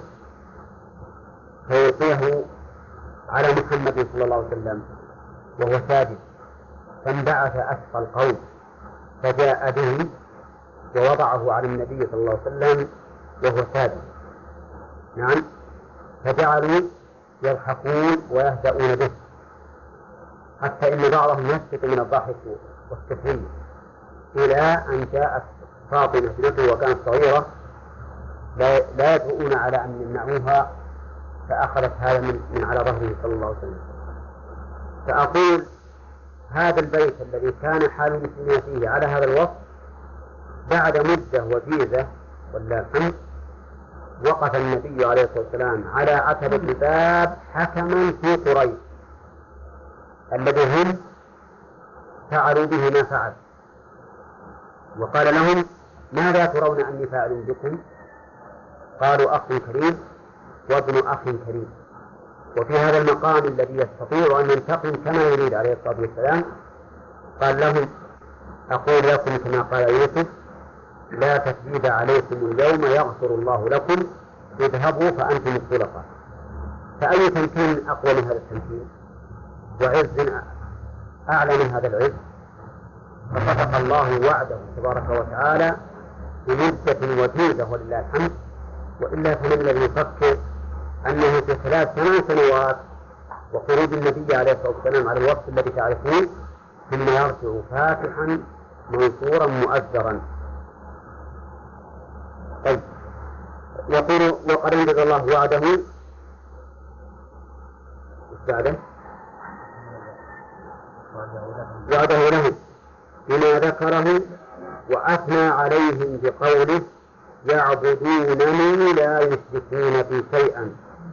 S3: فيلقيه على محمد صلى الله عليه وسلم وهو ساجد، فانبعث أشقى القوم فجاء به ووضعه على النبي صلى الله عليه وسلم وهو ساجد. نعم، فجعلوا يضحكون ويهزؤون به، حتى إن بعضهم يسقط من الضحك والتسليم، إلى أن جاءت فاطمة ابنته وكانت صغيرة لا يجرؤون على أن يمنعوها، فأخذت هذا من على ظهره صلى الله عليه وسلم. فأقول هذا البيت الذي كان حال المسلمين فيه على هذا الوصف بعد مدة وجيزة والله الحمد وقف النبي عليه الصلاة والسلام على عتبة الباب حكما في قريش الذي هم فعلوا به ما فعل، وقال لهم ماذا ترون أني فاعل بكم؟ قالوا أخ كريم وابن أخ كريم. وفي هذا المقام الذي يستطيع أن ينتقم كما يريد عليه الصلاة والسلام قال لهم أقول لكم كما قال يوسف لا تثبيت عليكم اليوم يغفر الله لكم اذهبوا فأنتم الخلفاء. فأي تمكين أقوى من هذا التمكين وعز أعلى من هذا العز؟ فصدق الله وعده تبارك وتعالى بمدة وجيزة ولله الحمد. وإلا فمن الذي يفكر أنه في خلال 8 سنوات وخروج النبي عليه الصلاة والسلام على الوقت الذي تعرفون ثم يرجع فاتحا منصورا مؤزرا. طيب، يقول وقد انجز الله وعده وعده لهم بما ذكره وأثنى عليهم بقوله يعبدونني لا يشركون بي شيئا.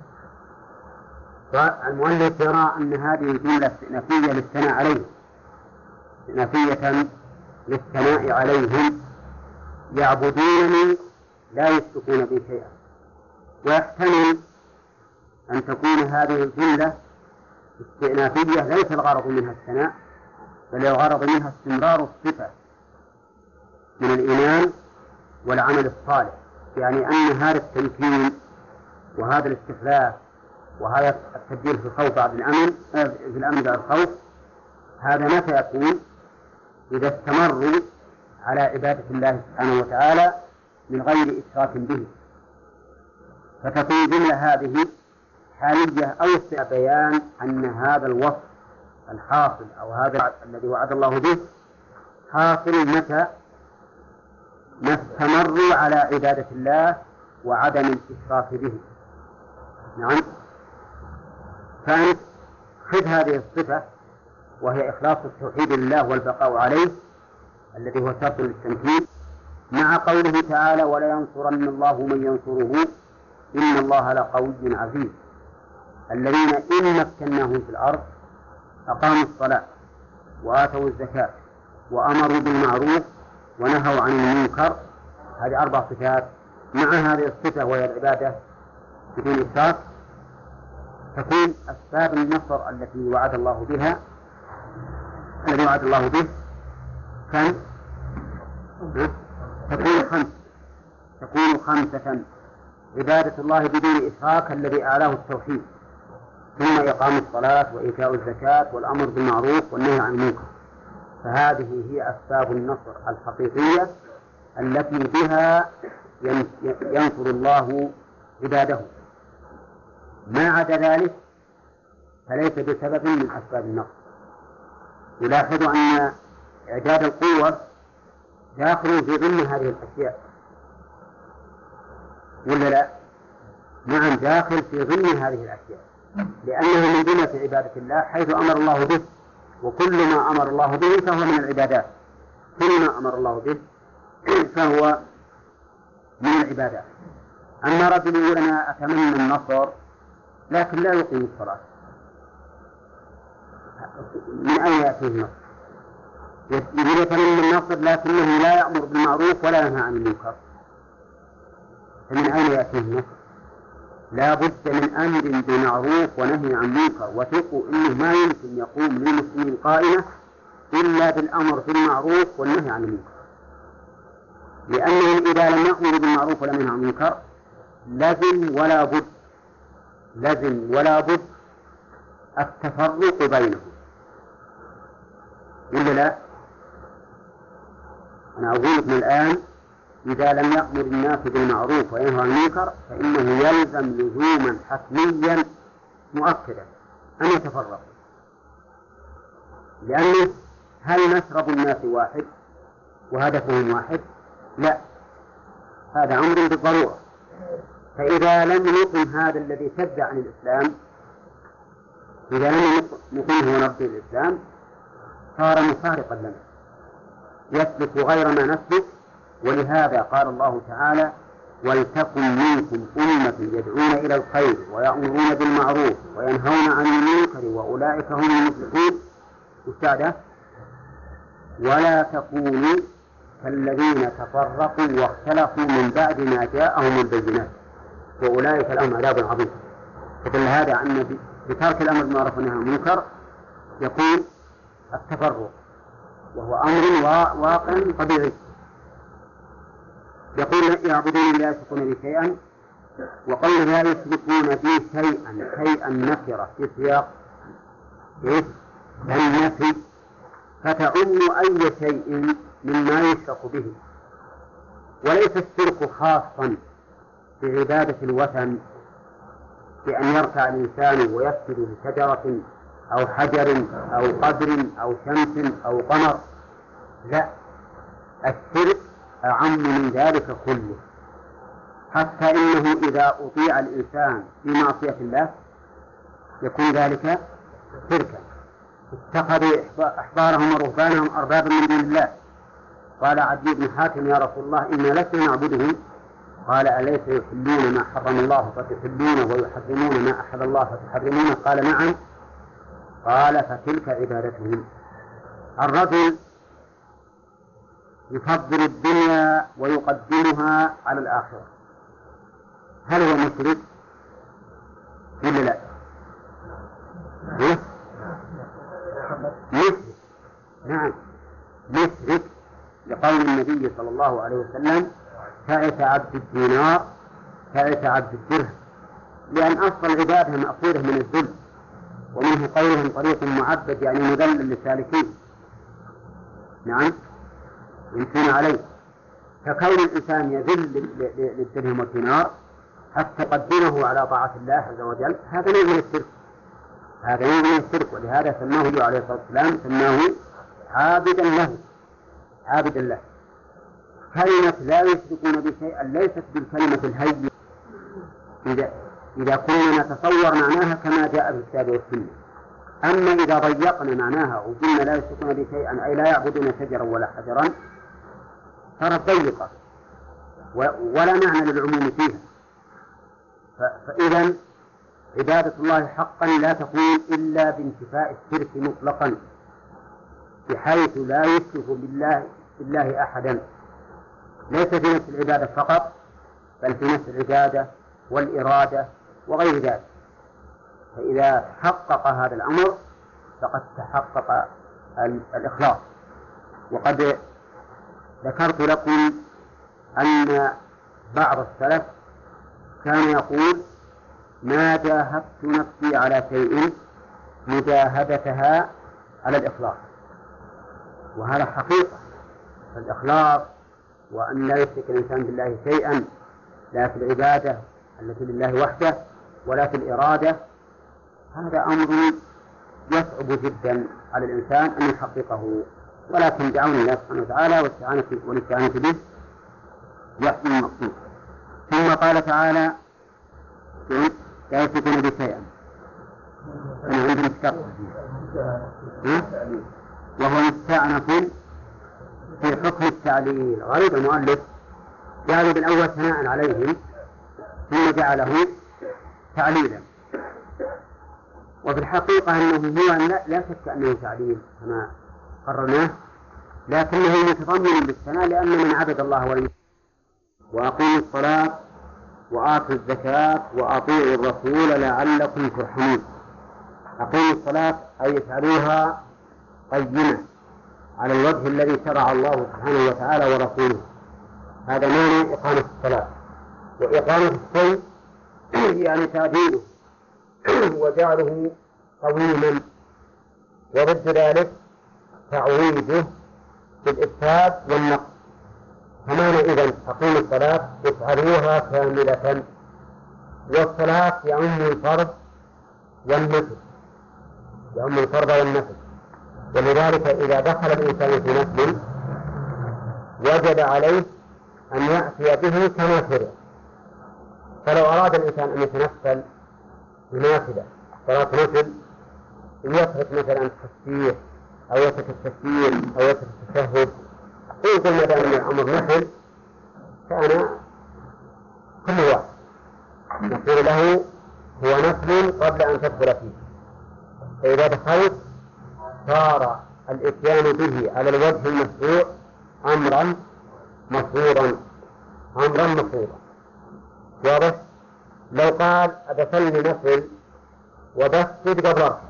S3: فالمؤلف يرى أن هذه الجملة استئنافية للثناء عليهم، استئنافية للثناء عليهم، يعبدونني لا يشركون بي شيئا. ويحتمل أن تكون هذه الجملة استئنافية ليس الغرض منها الثناء، بل الغرض منها استمرار الصفة من الإيمان والعمل الصالح، يعني أن هذا التمكين وهذا الاستخلاف وهذا التبديل في الخوف بعد الأمن في الأمن بعد الخوف، هذا متى يكون؟ إذا استمروا على عبادة الله سبحانه وتعالى من غير إشراك به. فتكون الجملة هذه حالية أو بيان أن هذا الوصف الحاصل أو هذا الذي وعد الله به حاصل متى ما استمروا على عبادة الله وعدم الإشراك به. نعم، فأنت خذ هذه الصفة وهي إخلاص التوحيد لله والبقاء عليه الذي هو شرط للتمكين، مع قوله تعالى ولا ينصرن الله من ينصره إن الله لقوي عزيز. الذين إن مكناهم في الأرض أقاموا الصلاة وآتوا الزكاة وأمروا بالمعروف ونهوا عن المنكر، هذه 4 صفات. مع هذه الصفة وهي العبادة بدون إشراك تكون أسباب النصر التي وعد الله بها الذي وعد الله به كم؟ تكون 5: عبادة الله بدون إشراك الذي أعلاه التوحيد، ثم إقام الصلاة وإيتاء الزكاة والأمر بالمعروف والنهي عن المنكر. فهذه هي أسباب النصر الحقيقية التي بها ينصر الله عباده. ما عدا ذلك فليس بسبب من أسباب النقص. يلاحظ أن إعداد القوة داخل في ضمن هذه الأشياء ولا لا؟ نعم، داخل في ضمن هذه الأشياء، لأنه من جملة عبادة الله حيث أمر الله به، وكل ما أمر الله به فهو من العبادات، كل ما أمر الله به فهو من العبادات. أما رجل يقول أنا أتمنى النصر لكن لا يقيم الصلاة، من أين يأتيه النصر؟ يقول يتمنى النصر لكنه لا يأمر بالمعروف ولا ينهى عن المنكر، فمن أين يأتيه النصر؟ لا بد من أمر بمعروف ونهي عن منكر، وثقوا إنه ما يمكن يقوم للمسلمين قائمة إلا بالأمر بالمعروف والنهي عن المنكر، لأنهم إذا لم يأمروا بالمعروف ولم ينهوا عن المنكر لازم ولا بد التفرق بينهم، ولا لا؟ أنا أقول لكم الآن إذا لم يأمر الناس بالمعروف وينهوا عن المنكر فإنه يلزم لزوما حتميا مؤكدا أن يتفرقوا، لأنه هل مشرب الناس واحد وهدفهم واحد؟ لا، هذا أمر بالضرورة. فإذا لم نقم هذا الذي شد عن الإسلام، إذا لم نقمه ونرضي الإسلام صار مفارقا لنا يسلك غير ما نسلك. ولهذا قال الله تعالى ولتكن منكم أمة يدعون إلى الخير ويأمرون بالمعروف وينهون عن المنكر وأولئك هم المفلحون. وسعده ولا تكونوا كالذين تفرقوا واختلفوا من بعد ما جاءهم البينات وأولئك لهم عذاب عظيم. فدل هذا أن بترك الأمر بالمعروف والنهي عن المنكر يكون التفرق، وهو أمر واقع طبيعي. يقول يعبدون لا يشركون به شيئا، وقول لا يشركون به شيئا نكرة في سياق النفي، فتعم أي شيء مما يشرك به، وليس الشرك خاصا بعبادة الوثن بأن يركع الإنسان ويسجد لشجرة أو حجر أو قدر أو شمس أو قمر، لا، الشرك أعم من ذلك كله، حتى إنه إذا أطيع الإنسان في معصية الله يكون ذلك شركا. اتخذوا أحبارهم ورهبانهم أربابا من دون الله. قال عدي بن حاتم يا رسول الله إنا لسنا نعبدهم، قال أليس يحلون ما حرم الله فتحلونه ويحرمون ما أحل الله فتحرمونه؟ قال نعم. قال فتلك عبادتهم. الرجل يفضل الدنيا ويقدمها على الآخرة، هل هو مشرك ولا لا؟ مشرك، نعم مشرك، لقول النبي صلى الله عليه وسلم تعس عبد الدينار تعس عبد الدرهم، لأن أصل العبادة مأخوذة من الذل، ومنه قولهم طريق معبد يعني مذلل للسالكين، نعم يمكن عليه. فكون الإنسان يذل للدرهم والدينار حتى يقدمه على طاعة الله عز وجل هذا نوع من الشرك، هذا نوع من الشرك. ولهذا سماه عليه الصلاة والسلام سماه عابدا له، عابدا له. كلمة لا يشركون بشيئا ليست بالكلمة الهينة إذا كنا نتصور معناها كما جاء في الكتاب والسنة. أما إذا ضيقنا معناها وقلنا لا يشركون بشيئا أي لا يعبدون شجرا ولا حجرا صارت ضيقة ولا معنى للعموم فيها. فإذا عبادة الله حقا لا تكون إلا بانتفاء الشرك مطلقا، بحيث لا يشرك بالله أحدا، ليس في نفس العبادة فقط بل في نفس العبادة والإرادة وغير ذلك. فإذا حقق هذا الأمر فقد تحقق الإخلاص. وقد ذكرت لكم أن بعض السلف كان يقول ما جاهدت نفسي على شيء مجاهدتها على الإخلاص، وهذا حقيقة. الإخلاص وأن لا يشرك الإنسان بالله شيئا، لا في العبادة التي لله وحده ولا في الإرادة، هذا أمر يصعب جدا على الإنسان أن يحققه، ولكن بعون الله سبحانه وتعالى والاستعانة به يحصل المقصود. ثم قال تعالى لا يشركون به شيئا، أنا عندي مشتق وهو مستأنف في حكم التعليل. غريب المؤلف جعل بالأول ثناء عليهم ثم جعله تعليلا، وفي الحقيقة أنه هو لا شك أنه تعليل كما قررناه، لكنه متضمن بالثناء لأن من عبد الله ولم وأقيموا الصلاة وآتوا الزكاة وأطيعوا الرسول لعلكم ترحمون. أقيموا الصلاة أي اجعلوها قيمة على الوجه الذي شرع الله سبحانه وتعالى ورسوله، هذا معنى إقامة الصلاة. وإقامة الشيء يعني تعديله وجعله قويما، وضد ذلك تعويضه بالإفساد والنقص. فمعنى إذن أقيموا الصلاة افعلوها كاملة، والصلاة يعم الفرض والنفل، يعم الفرض والنفل، ولذلك إذا دخل الإنسان في نفل وجب عليه أن يأتي به كما شرع. فلو أراد الإنسان أن يتنفل بنافلة صلاة نفل يترك مثلا التسبيح أو يترك التكبير أو يترك التشهد، ويقول ما دام الأمر نفل كان كل واحد نقول له هو نفل قبل أن تدخل فيه، فإذا دخلت صار الإتيان به على الوجه المشروع أمرا مفروضا. واضح؟ لو قال أبصلي نفل وبسجد قبل أركع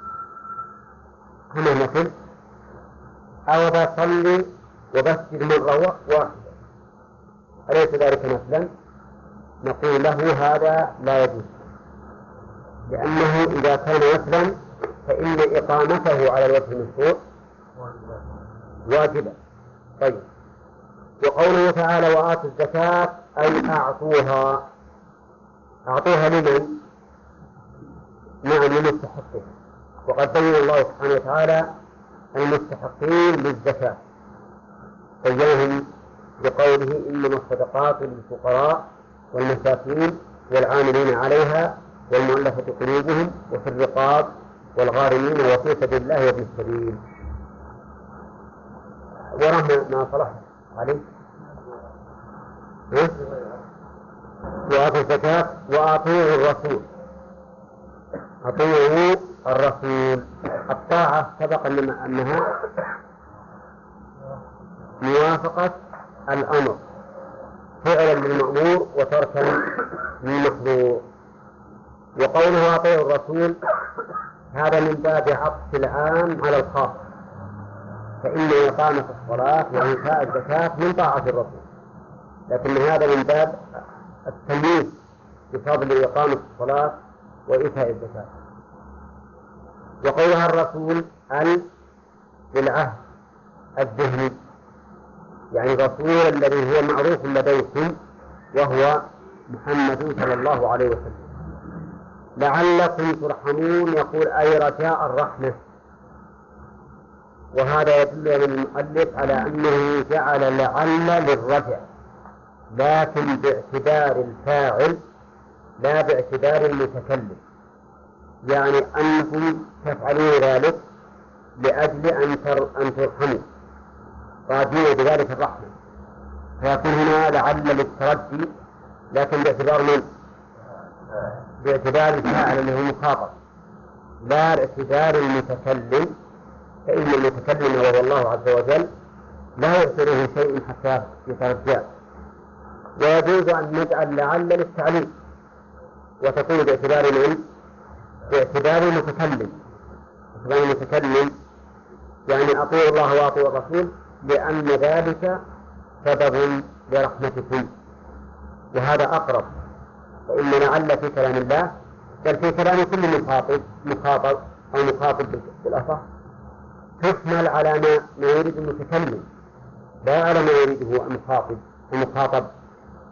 S3: هنا نفل، أو بصلي وبسجد مرة واحدة أليس ذلك نفلا؟ نقول له هذا لا يجوز، لأنه إذا كان نفلا فإن إقامته على الوجه المشروع واجبة. طيب، وقوله تعالى وآتوا الزكاة أي أعطوها لمن؟ نعم للمستحقين، وقد بين الله سبحانه وتعالى المستحقين للزكاة، بينهم بقوله إنما الصدقات للفقراء والمساكين والعاملين عليها والمؤلفة قلوبهم وفي الرقاب والغارمين وفي سبيل الله وابن السبيل. ورحمة ما صلح عليه وآتوا الزكاة وأطيعوا الرسول. أطيعوا الرسول، الطاعة سبق أنها موافقة الأمر، فعلا للمأمور وتركا للمحظور. وقوله أطيعوا الرسول هذا من باب عطف العام على الخاص، فإن إقامة الصلاة وإيتاء الزكاة من طاعة الرسول، لكن هذا من باب التمييز بفضل إقامة الصلاة وإيتاء الزكاة. وقولها الرسول للعهد الذهني، يعني الرسول الذي هو معروف لديكم وهو محمد صلى الله عليه وسلم. لعلكم ترحمون يقول أي رجاء الرحمة، وهذا يدل من المؤلف على أنه جعل لعل للرجع، لكن باعتبار الفاعل لا باعتبار المتكلم، يعني أنكم تفعلون ذلك لأجل أن ترحموا راجين بذلك الرحمة، فيكون هنا لعل للترجي، لكن باعتبار من؟ باعتبار الفاعل اللي هو مخاطب، لا باعتبار المتكلم، فإن المتكلم وهو الله عز وجل لا يعتبره شيء حتى يترجى. ويجوز أن نجعل لعل للتعليم وتكون باعتبار من؟ باعتبار المتكلم. يعني أطيعوا الله وأطيعوا الرسول لأن ذلك سبب لرحمتكم، وهذا أقرب. فإن لعل في كلام الله بل في كلام كل مخاطب أو مخاطب بالأصح تحمل على ما يريد المتكلم لا على ما يريده المخاطب.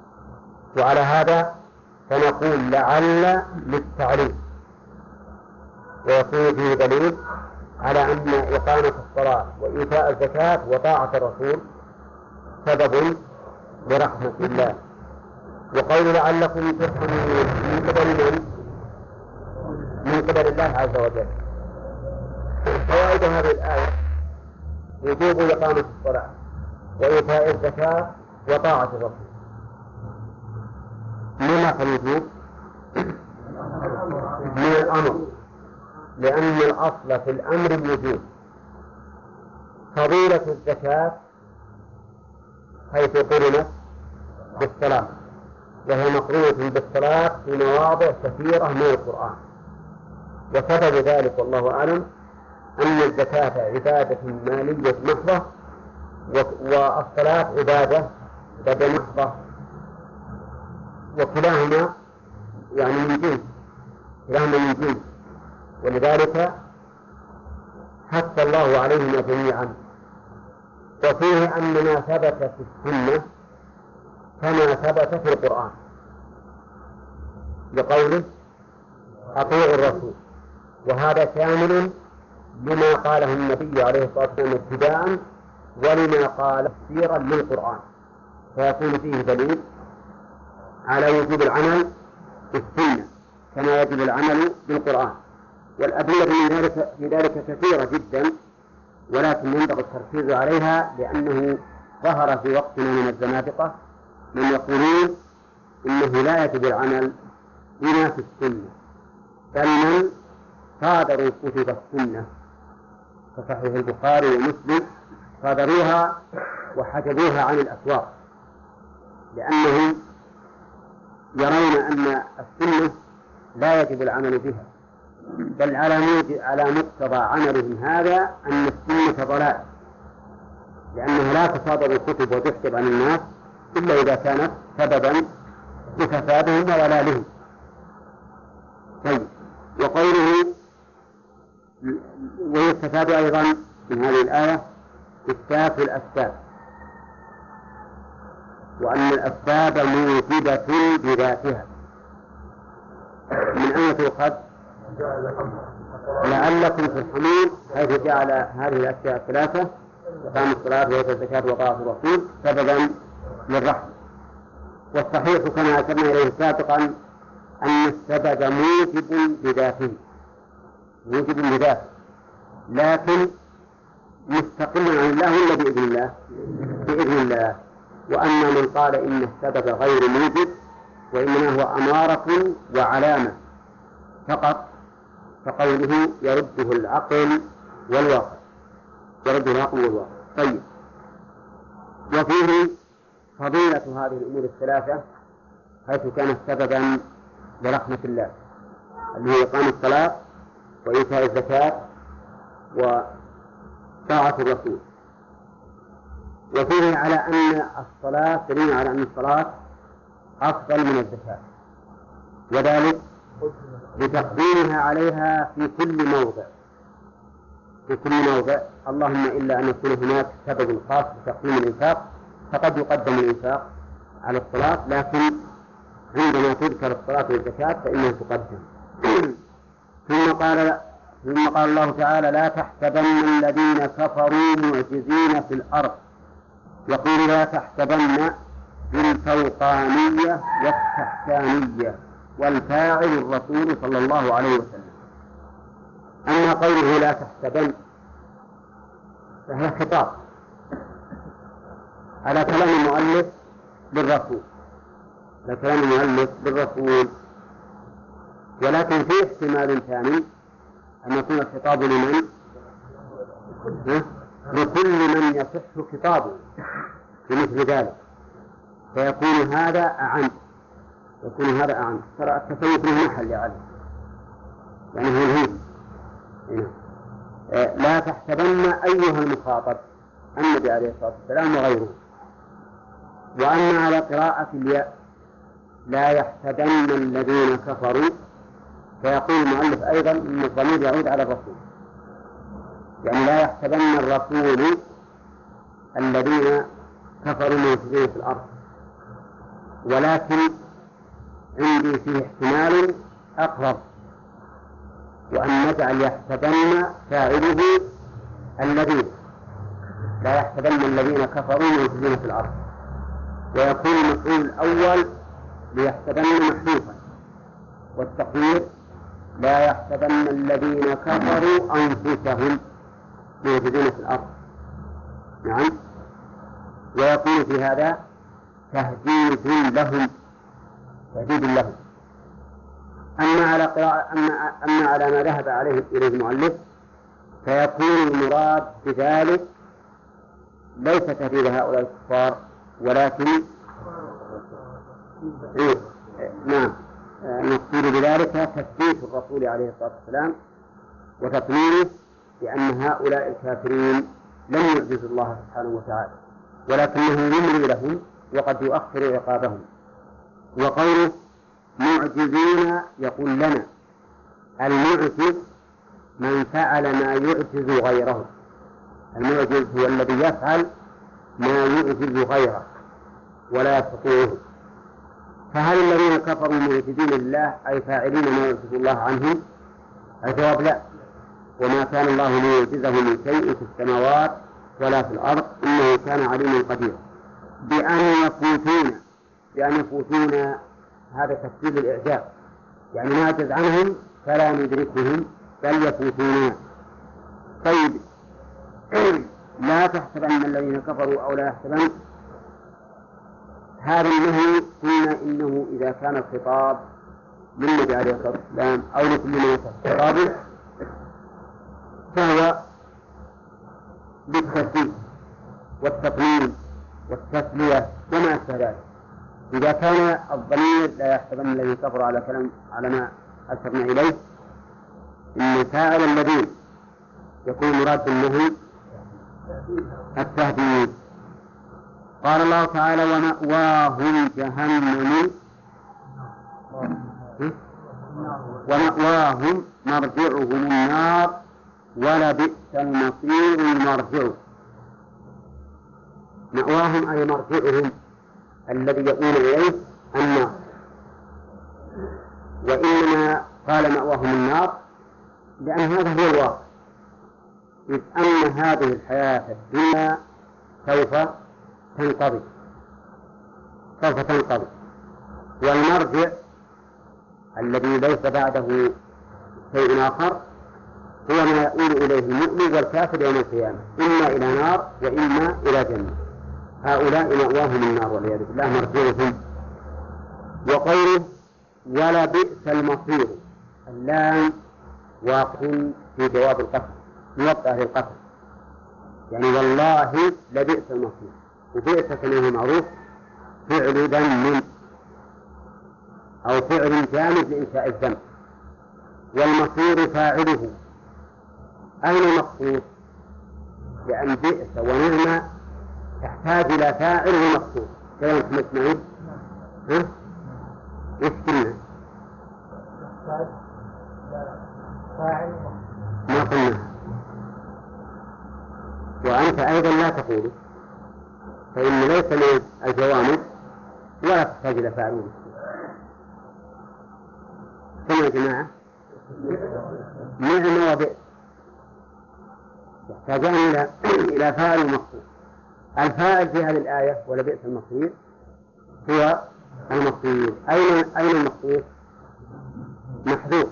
S3: وعلى هذا فنقول لعل للتعليم، ويكون فيه دليل على أن إقامة الصلاة وإيتاء الزكاة وطاعة الرسول سبب لرحمة الله. وقول لعلكم ترحمون من قبل من؟ من قبل الله عز وجل. فوائد هذه الآية وجوب إقامة الصلاة وإيتاء الزكاة وطاعة الرسول. لما الوجوب؟ من الأمر، لأن الأصل في الأمر الوجوب. فضيلة الزكاة حيث قرنت بالصلاة، وهي مقرونة بالصلاة في مواضع كثيرة من القرآن. وسبب ذلك والله أعلم أن الزكاة عبادة مالية محضة، والصلاة عبادة بدنية محضة، وكلاهما يعني من جنس، كلاهما من جنس، ولذلك حث الله عليهما جميعا. وفيه أن ما ثبت في السنة كما ثبت في القرآن، بقوله أطيعوا الرسول، وهذا شامل لما قاله النبي عليه الصلاة والسلام ابتداء ولما قال تفسيرا للقرآن، فيكون فيه دليل على وجوب العمل بالسنة كما يجب العمل بالقرآن. والأدلة في ذلك كثيرة جدا، ولكن ينبغي التركيز عليها لأنه ظهر في وقتنا من الزنادقة من يقولون إنه لا يجب العمل بما في السنة، بل من صادروا كتب السنة كصحيح البخاري ومسلم صادروها وحجبوها عن الأسواق، لأنهم يرون أن السنة لا يجب العمل بها، بل على مقتضى عملهم هذا أن السنة ضلال، لأنه لا تصادر الكتب وتحجب عن الناس إلا إذا كانت سببا لفسادهم وضلالهم. طيب، وقوله ويستفاد أيضا من هذه الآية إثبات الأسباب، وأن الأسباب موجبة بذاتها. من أين تؤخذ؟ لعلكم ترحمون، حيث جعل هذه الأشياء الثلاثة إقام الصلاة وإيتاء الزكاة وطاعة الرسول سببا للرحمة. والصحيح كما أشرنا إليه سابقا أن السبب موجب بذاته، موجب بذاته، لكن مستقل عن الله ولا بإذن الله؟ بإذن الله. وأما من قال إن السبب غير موجب وإنما هو أمارة وعلامة فقط، فقوله يرده العقل والواقع، يرده العقل والواقع. طيب، وفيه فضيلة هذه الأمور الثلاثة حيث كانت سببا لرحمة الله، اللي هي إقام الصلاة وإيتاء الزكاة وطاعة الرسول. وفيه على أن الصلاة دليل على أن الصلاة أفضل من الزكاة، وذلك بتقديمها عليها في كل موضع، في كل موضع، اللهم إلا أن يكون هناك سبب خاص بتقديم الإنفاق، فقد يقدم الإنفاق على الصلاة، لكن عندما تذكر الصلاة والزكاة فإنها تقدم. ثم قال الله تعالى لا تحسبن الذين كفروا معجزين في الأرض، يقول لا تحسبن بالفوقانية والتحتانية، والفاعل الرسول صلى الله عليه وسلم. أما قوله لا تحسبن فهي خطاب على كلام المؤلف للرسول، على كلام المؤلف للرسول، ولكن في احتمال ثاني أن يكون الخطاب لمن؟ لكل من يصح خطابه بمثل ذلك، فيكون هذا أعم، يكون هذا أعم. ترى التسوق له محل يعني هو لا تحسبن أيها المخاطب النبي عليه الصلاة والسلام وغيره. وأما على قراءة الياء لا يحسبن الذين كفروا، فيقول المؤلف أيضا أن الضمير يعود على الرسول، يعني لا يحسبن الرسول الذين كفروا موجودين في الأرض. ولكن عندي فيه احتمال أقرب، وأن نجعل يحسبن فاعله الذين، لا يحسبن الذين كفروا يفسدون في الأرض، ويكون المفعول الأول ليحسبن محذوفا، والتقدير لا يحسبن الذين كفروا أنفسهم يفسدون في الأرض. نعم. ويكون في هذا تهديد لهم، تهديد لهم. أما على ما ذهب عليه إليه المؤلف فيكون المراد بذلك ليس تهديد هؤلاء الكفار، ولكن نعم نقصد بذلك تثبيت الرسول عليه الصلاة والسلام وتطمينه بأن هؤلاء الكافرين لم يعجزوا الله سبحانه وتعالى، ولكنه يملي لهم وقد يؤخر عقابهم. وقوله معجزين يقول لنا المعجز من فعل ما يعجز غيره، المعجز هو الذي يفعل ما يعجز غيره ولا يستطيعه. فهل الذين كفروا معجزين لله أي فاعلين ما يعجز الله عنهم؟ الجواب لا، وما كان الله ليعجزه من شيء في السماوات ولا في الأرض إنه كان عليما قديرا. بأن يفوتون هذا تفسير الإعجاز، يعني نعجز عنهم فلا ندركهم بل يفوتون. طيب لا تحسبن الذين كفروا أو لا يحسبن، هذا النهي قلنا إنه إذا كان الخطاب للنبي عليه الصلاة والسلام أو لكل من يصح خطابه فهو بالتسليم والتطمين والتسلية وما أشبه ذلك. إذا كان الضمير لا يحسبن الذين كفروا على كلام على ما أشرنا إليه إن فاعل الذين يكون مراد بالنهي التهديد. قال الله تعالى ومأواهم جهنم ومأواهم مرجعهم النار ولبئس المصير المرجع. مأواهم أي مرجعهم الذي يؤول إليه النار، وإنما قال مأواهم النار لأن هذا هو الواقع، إذ أن هذه الحياة الدنيا سوف تنقضي، والمرجع الذي ليس بعده شيء آخر هو ما يؤول إليه المؤمن والكافر يوم القيامة، إما إلى نار وإما إلى جنة. هؤلاء مأواهم النار والعياذ بالله مرجعهم. وقوله ولبئس المصير، اللام واقع في جواب القسم موقع للقسم، يعني والله لبئس المصير، وبئس كما هو معروف فعل ذم أو فعل جامد لإنشاء الذنب، والمصير فاعله. أين المقصود؟ لأن بئس ونعمة تحتاج إلى فاعل ومقصود. كلام محمد اسماعيل وش قلنا؟ ما قلنا. وأنت أيضا لا تقول، فإن ليس من الجوامد ولا تحتاج إلى فاعل ومقصود. كم يا جماعة؟ نعمة وبئس يحتاجان إلى فاعل ومقصود. الفاعل في هذه الآية ولبئس المصير هو المصير. أين المصير؟ محذوف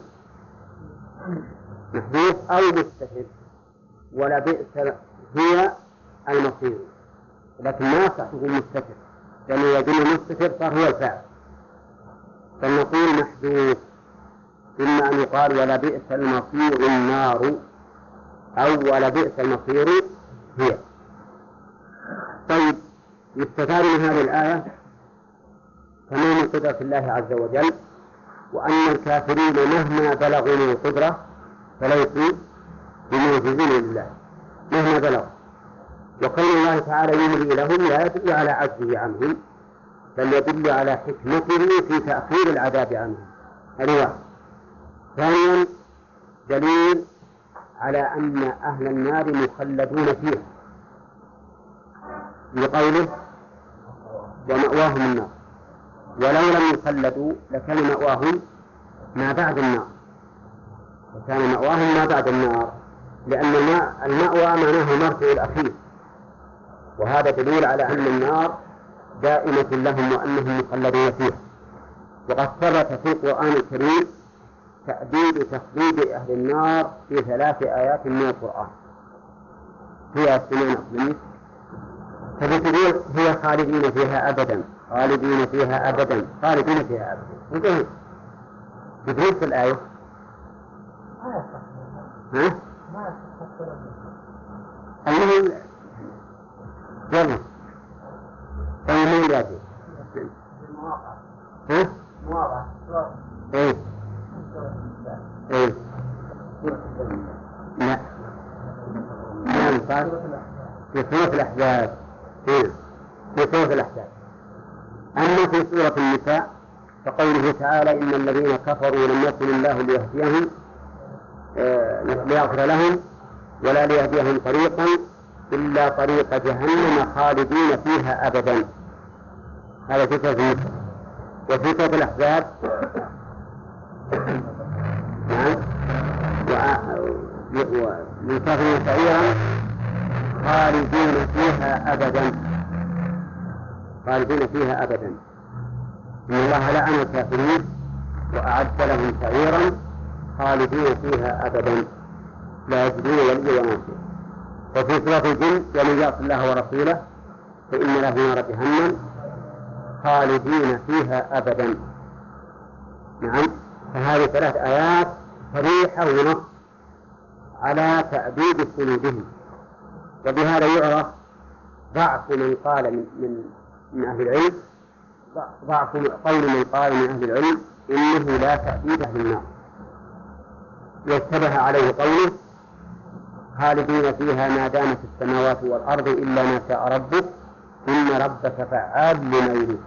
S3: أو مستتر، ولبئس هي المصير، لكن ما يصح تقول مستتر لأنه يدل مستتر صار هو الفاعل، فنقول محذوف. إما أن يقال ولبئس المصير النار أو ولبئس المصير هي. طيب يستفاد من هذه الآية تمام قدرة الله عز وجل، وأن الكافرين مهما بلغوا من القدرة فليسوا بمعجزين لله مهما بلغوا. وقول الله تعالى يملي لهم لا يدل على عجزه عنهم بل يدل على حكمته في تأخير العذاب عنهم. هذا واحد. ثانيا دليل على أن أهل النار مخلدون فيها بقوله ومأواهم النار، ولو لم يخلدوا لكان مأواهم ما بعد النار، وكان مأواهم ما بعد النار، لأن المأوى معناه المرجع الأخير، وهذا دليل على أن النار دائمة لهم وأنهم مخلدون فيها. وقد ثبت في القرآن الكريم تخليد أهل النار في 3 آيات من القرآن. هي السنين أقلمت فبتقول هي خالدين فيها أبدا، خالدين فيها أبدا، خالدين فيها أبدا. بدون في الآية المهم يلا طيب
S2: مواقع
S3: ايه ايه لا في سورة الأحزاب. في سورة الأحزاب. أما في سورة النساء فقوله تعالى إن الذين كفروا لم يكن الله ليهديهم ليغفر لهم ولا ليهديهم طريقا إلا طريق جهنم خالدين فيها أبدا. هذا في سورة النساء. وفي سورة الأحزاب ويصفون سعيرا خالدين فيها أبدا، خالدين فيها أبدا. إن الله لعن الكافرين وأعد لهم سعيرا خالدين فيها أبدا لا يجدون وليا ولا نصيرا. وفي سورة الجن ومن يعص الله ورسوله فإن له نار جهنم خالدين فيها أبدا. نعم. فهذه 3 آيات صريحة ونص على تأبيد خلودهم. وبهذا يعرف ضعف من قال من أهل العلم، ضعف قول من قال من أهل العلم إنه لا تأبيد أهل النار، يشتبه عليه قوله خالدين فيها ما دامت السماوات والأرض إلا ما شاء ربك إن ربك فعال لما يريد.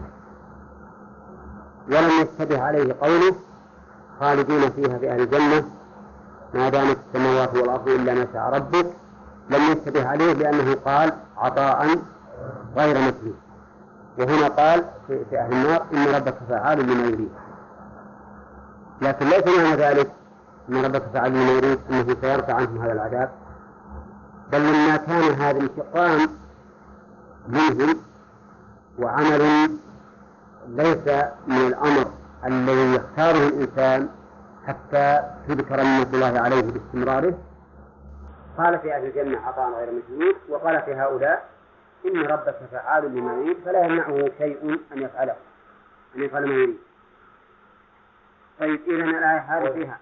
S3: ولم يشتبه عليه قوله خالدين فيها في أهل الجنة ما دامت السماوات والأرض إلا ما شاء ربك، لم يشتبه عليه لأنه قال عطاء غير مثلي. وهنا قال في أهل النار إن ربك فعال لما يريد، لكن ليس معنى ذلك إن ربك فعال لما يريد أنه سيرفع عنهم هذا العذاب، بل لما كان هذا انتقام منهم وعمل ليس من الأمر الذي يختاره الإنسان حتى تذكر نعمة الله عليه باستمراره، قال في أهل الجنة عطاء غير مجنون، وقال في هؤلاء إن ربك فعال لما يريد فلا يمنعه شيء أن يفعله، أن يفعل ما يريد. طيب إذن الآية هذه فيها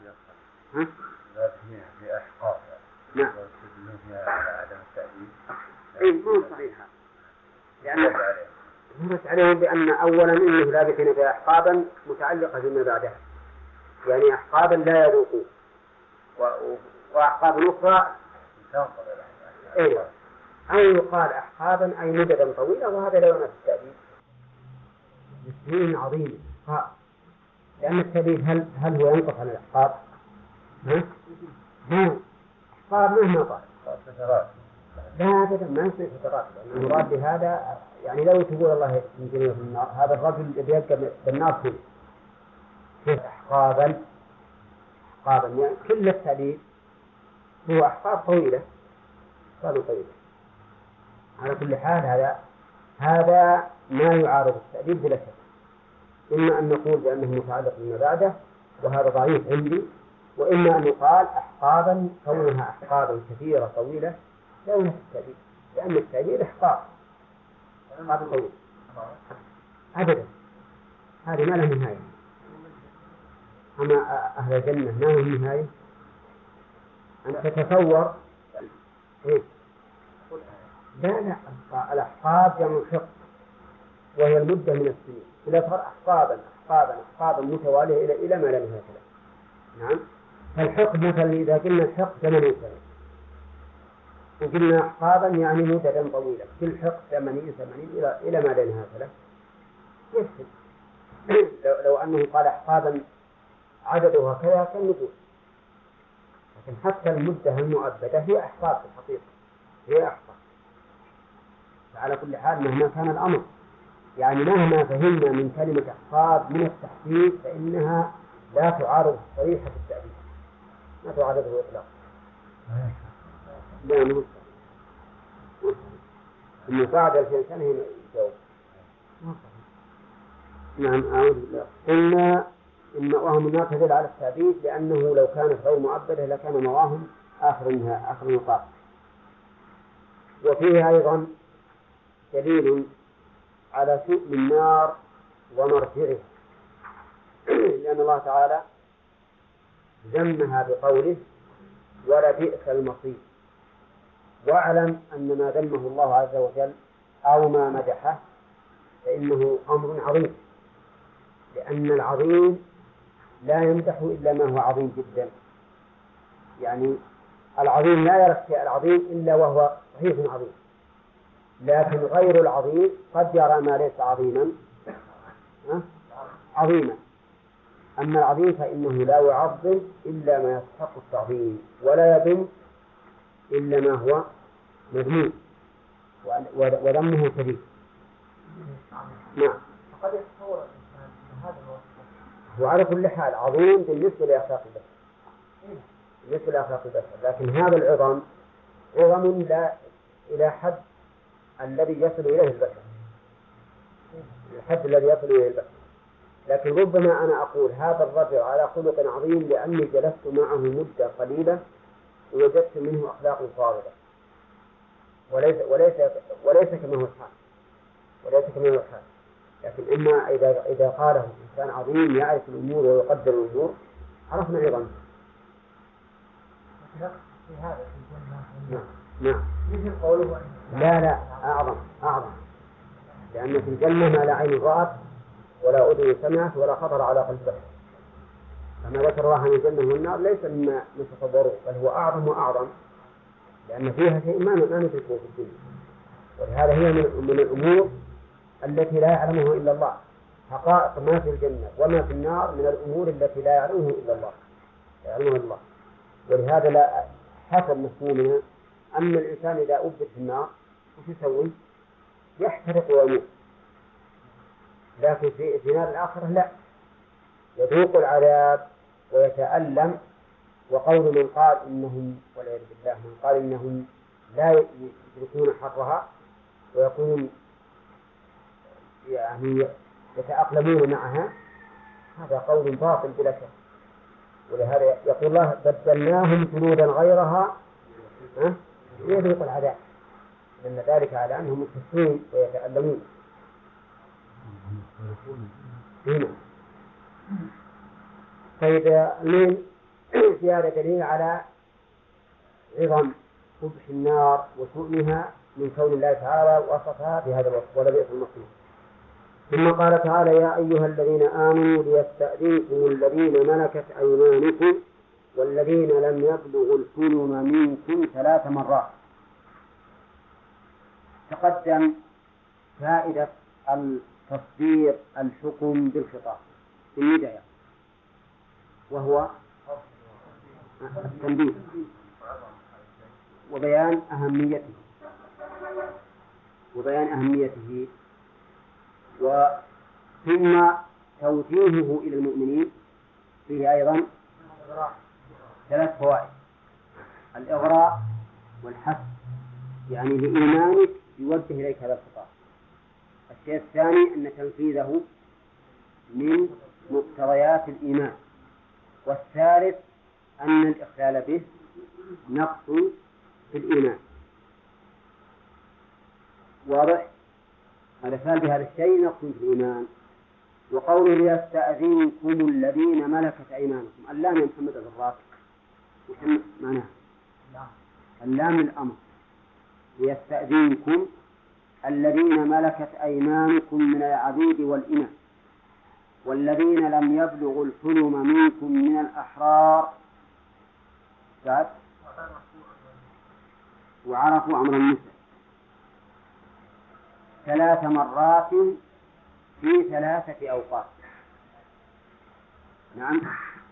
S4: في أحقاف.
S3: نعم.
S4: فيها عدم التأديب.
S3: إيه مو صحيحة، لأن مرت عليهم بأن أولا إنه لابثين في أحقابا متعلقة بما بعدها، يعني أحقابا لا يذوقون، وأحقاب أخرى إيه أو يقال أحقابا أي مددا طويلة، وهذا لا ينافي التأديب. السنين عظيمة لأن التأديب هل هو ينقص عن الأحقاب؟ أحقاب مهما طال لا أبدا ما يصير فترات، لأن المراد بهذا يعني لو تقول الله يمكن في النار هذا الرجل الذي يبقى بالنار فيه أحقابا يعني كل التأديب هو أحقاب طويلة طويلة. على كل حال هذا ما يعارض التأديب بلا شك، إما أن نقول بأنه متعلق بما بعده وهذا ضعيف عندي، وإما أن يقال أحقابا كونها أحقابا كثيرة طويلة لا ينافي التأديب، لأن التأديب أحقاب طويلة أبدا، هذه ما لها نهاية. أما أهل الجنة ما لهم نهاية. أن تتصور إيه؟ لا الأحقاب جمع حق وهي المدة من السنين، إذا صار أحقابا متوالية إلى ما لا نهاية له. نعم. فالحقب مثلا إذا قلنا الحقب 80 سنة وقلنا أحقابا يعني مدة طويلة، كل حقب 80 إلى ما لا نهاية له يفسد. لو أنه قال أحقابا عددها كذا كان نقول، لكن حتى المدة المؤبدة هي أحقاب في الحقيقة، هي أحقاب. فعلى كل حال مهما كان الأمر، يعني مهما فهمنا من كلمة أحقاب من التحديد فإنها لا تعارض صريحة التأديب،
S1: ما تعرضه إطلاق. لا مستحيل. المساعدة في الإنسان هي الجواب. نعم أعوذ بالله. قلنا إن مأواهم النار تدل على التعبيد، لأنه لو كانت غير معبدة لكان مأواهم آخر المطاف. وفيه أيضا دليل على شؤم النار ومرجعها، لأن الله تعالى ذمها بقوله ولبئس المصير. واعلم أن ما ذمه الله عز وجل أو ما مدحه فإنه أمر عظيم، لأن العظيم لا يمدح إلا ما هو عظيم جدا. يعني العظيم لا يرى الشيء العظيم إلا وهو صحيح عظيم، لكن غير العظيم قد يرى ما ليس عظيما عظيما. أما العظيم فإنه لا يعظم إلا ما يستحق التعظيم، ولا يذم إلا ما هو مذموم وذمه كبير. نعم.
S2: فقد يتصور الإنسان أن هذا الوصف
S1: وعلى كل حال عظيم بالنسبة لأخلاق البشر، بالنسبة لأخلاق البشر، لكن هذا العظم عظم لا إلى حد الذي يصل إليه البشر، الحد الذي يصل إليه البشر. لكن ربما أنا أقول هذا الرجل على خلق عظيم لأني جلست معه مدة قليلة ووجدت منه أخلاق فاضلة، وليس كما هو الحال. لكن إما إذا قاله إنسان عظيم يعرف الأمور ويقدر الأمور عرفنا عظمه.
S2: في هذا في الجنة.
S1: نعم.
S2: مثل قوله
S1: لا أعظم، لأن في الجنة ما لا عين رأت ولا أذن سمعت ولا خطر على قلب بشر. فما ذكر الله عن الجنة والنار ليس مما نتصوره، بل هو أعظم وأعظم، لأن فيها شيء ما ندركه في الدنيا. ولهذا هي من الأمور التي لا يعلمها إلا الله. حقائق ما في الجنة وما في النار من الأمور التي لا يعلمها إلا الله. ولهذا لا حسب مفهومنا أن الإنسان إذا أبد في النار وش يسوي؟ يحترق ويموت. لكن في نار الآخرة لا، يذوق العذاب ويتألم. وقول من قال إنهم والعياذ بالله من قال إنهم لا يدركون حرها ويكونون يعني يتأقلمون معها، هذا قول باطل بلا شك. ولهذا يقول الله بدلناهم جلودا غيرها ليذوقوا العذاب، لأن ذلك على أنهم مكسرون ويتألمون. هنا طيب من في هذا دليل على عظم قبح النار وشؤمها من كون الله تعالى وصفها بهذا الوصف ولبئس المصير. ثم قال تعالى يا أيها الذين آمنوا ليستأذنكم الذين ملكت أيمانكم والذين لم يبلغوا الحلم منكم 3 مرات. تقدم فائدة تصدير الحكم بالخطاب في النداء، وهو التنبيه وبيان أهميته ثم توجيهه إلى المؤمنين. فيه أيضا 3 فوائد: الإغراء والحث، يعني لإيمانك يوجه إليك هذا الخطاب. الشيء الثاني أن تنفيذه من مقتضيات الإيمان. والثالث أن الإخلال به نقص في الإيمان. واضح؟ الإخلال بهذا الشيء نقص في الإيمان. وقوله ليستأذنكم الذين ملكت أيمانكم، اللام يا محمد الرافع وش معناه؟ اللام الأمر. ليستأذنكم الذين ملكت أيمانكم من العبيد والإماء والذين لم يبلغوا الحلم منكم من الأحرار وعرفوا أمر النساء 3 مرات في 3 أوقات. نعم،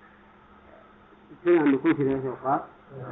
S1: أن نكون في 3 أوقات،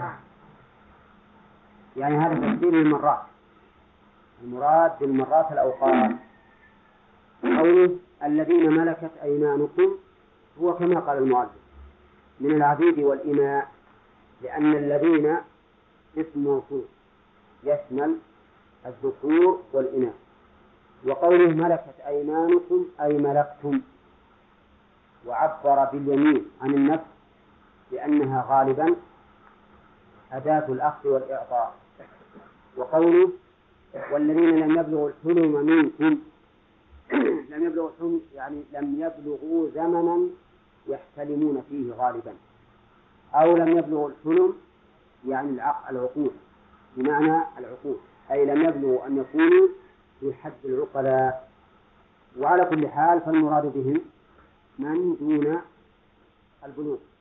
S1: يعني هذا تفسير المرات. المراد بالمرات الأوقات. قوله الذين ملكت أيمانكم هو كما قال المؤلف من العبيد والإماء، لأن الذين اسم موصول يشمل الذكور والإناث. وقوله ملكت أيمانكم أي ملكتم، وعبر باليمين عن النفس لأنها غالبا أداة الأخذ والإعطاء. وقوله والذين لم يبلغوا الحلم منكم، لم يبلغوا الحلم يعني لم يبلغوا زمنا يحتلمون فيه غالبا، أو لم يبلغوا الحلم يعني العقول بمعنى العقول، أي لم يبلغوا أن يكونوا في حد العقلاء. وعلى كل حال فالمراد بهم من دون البلوغ.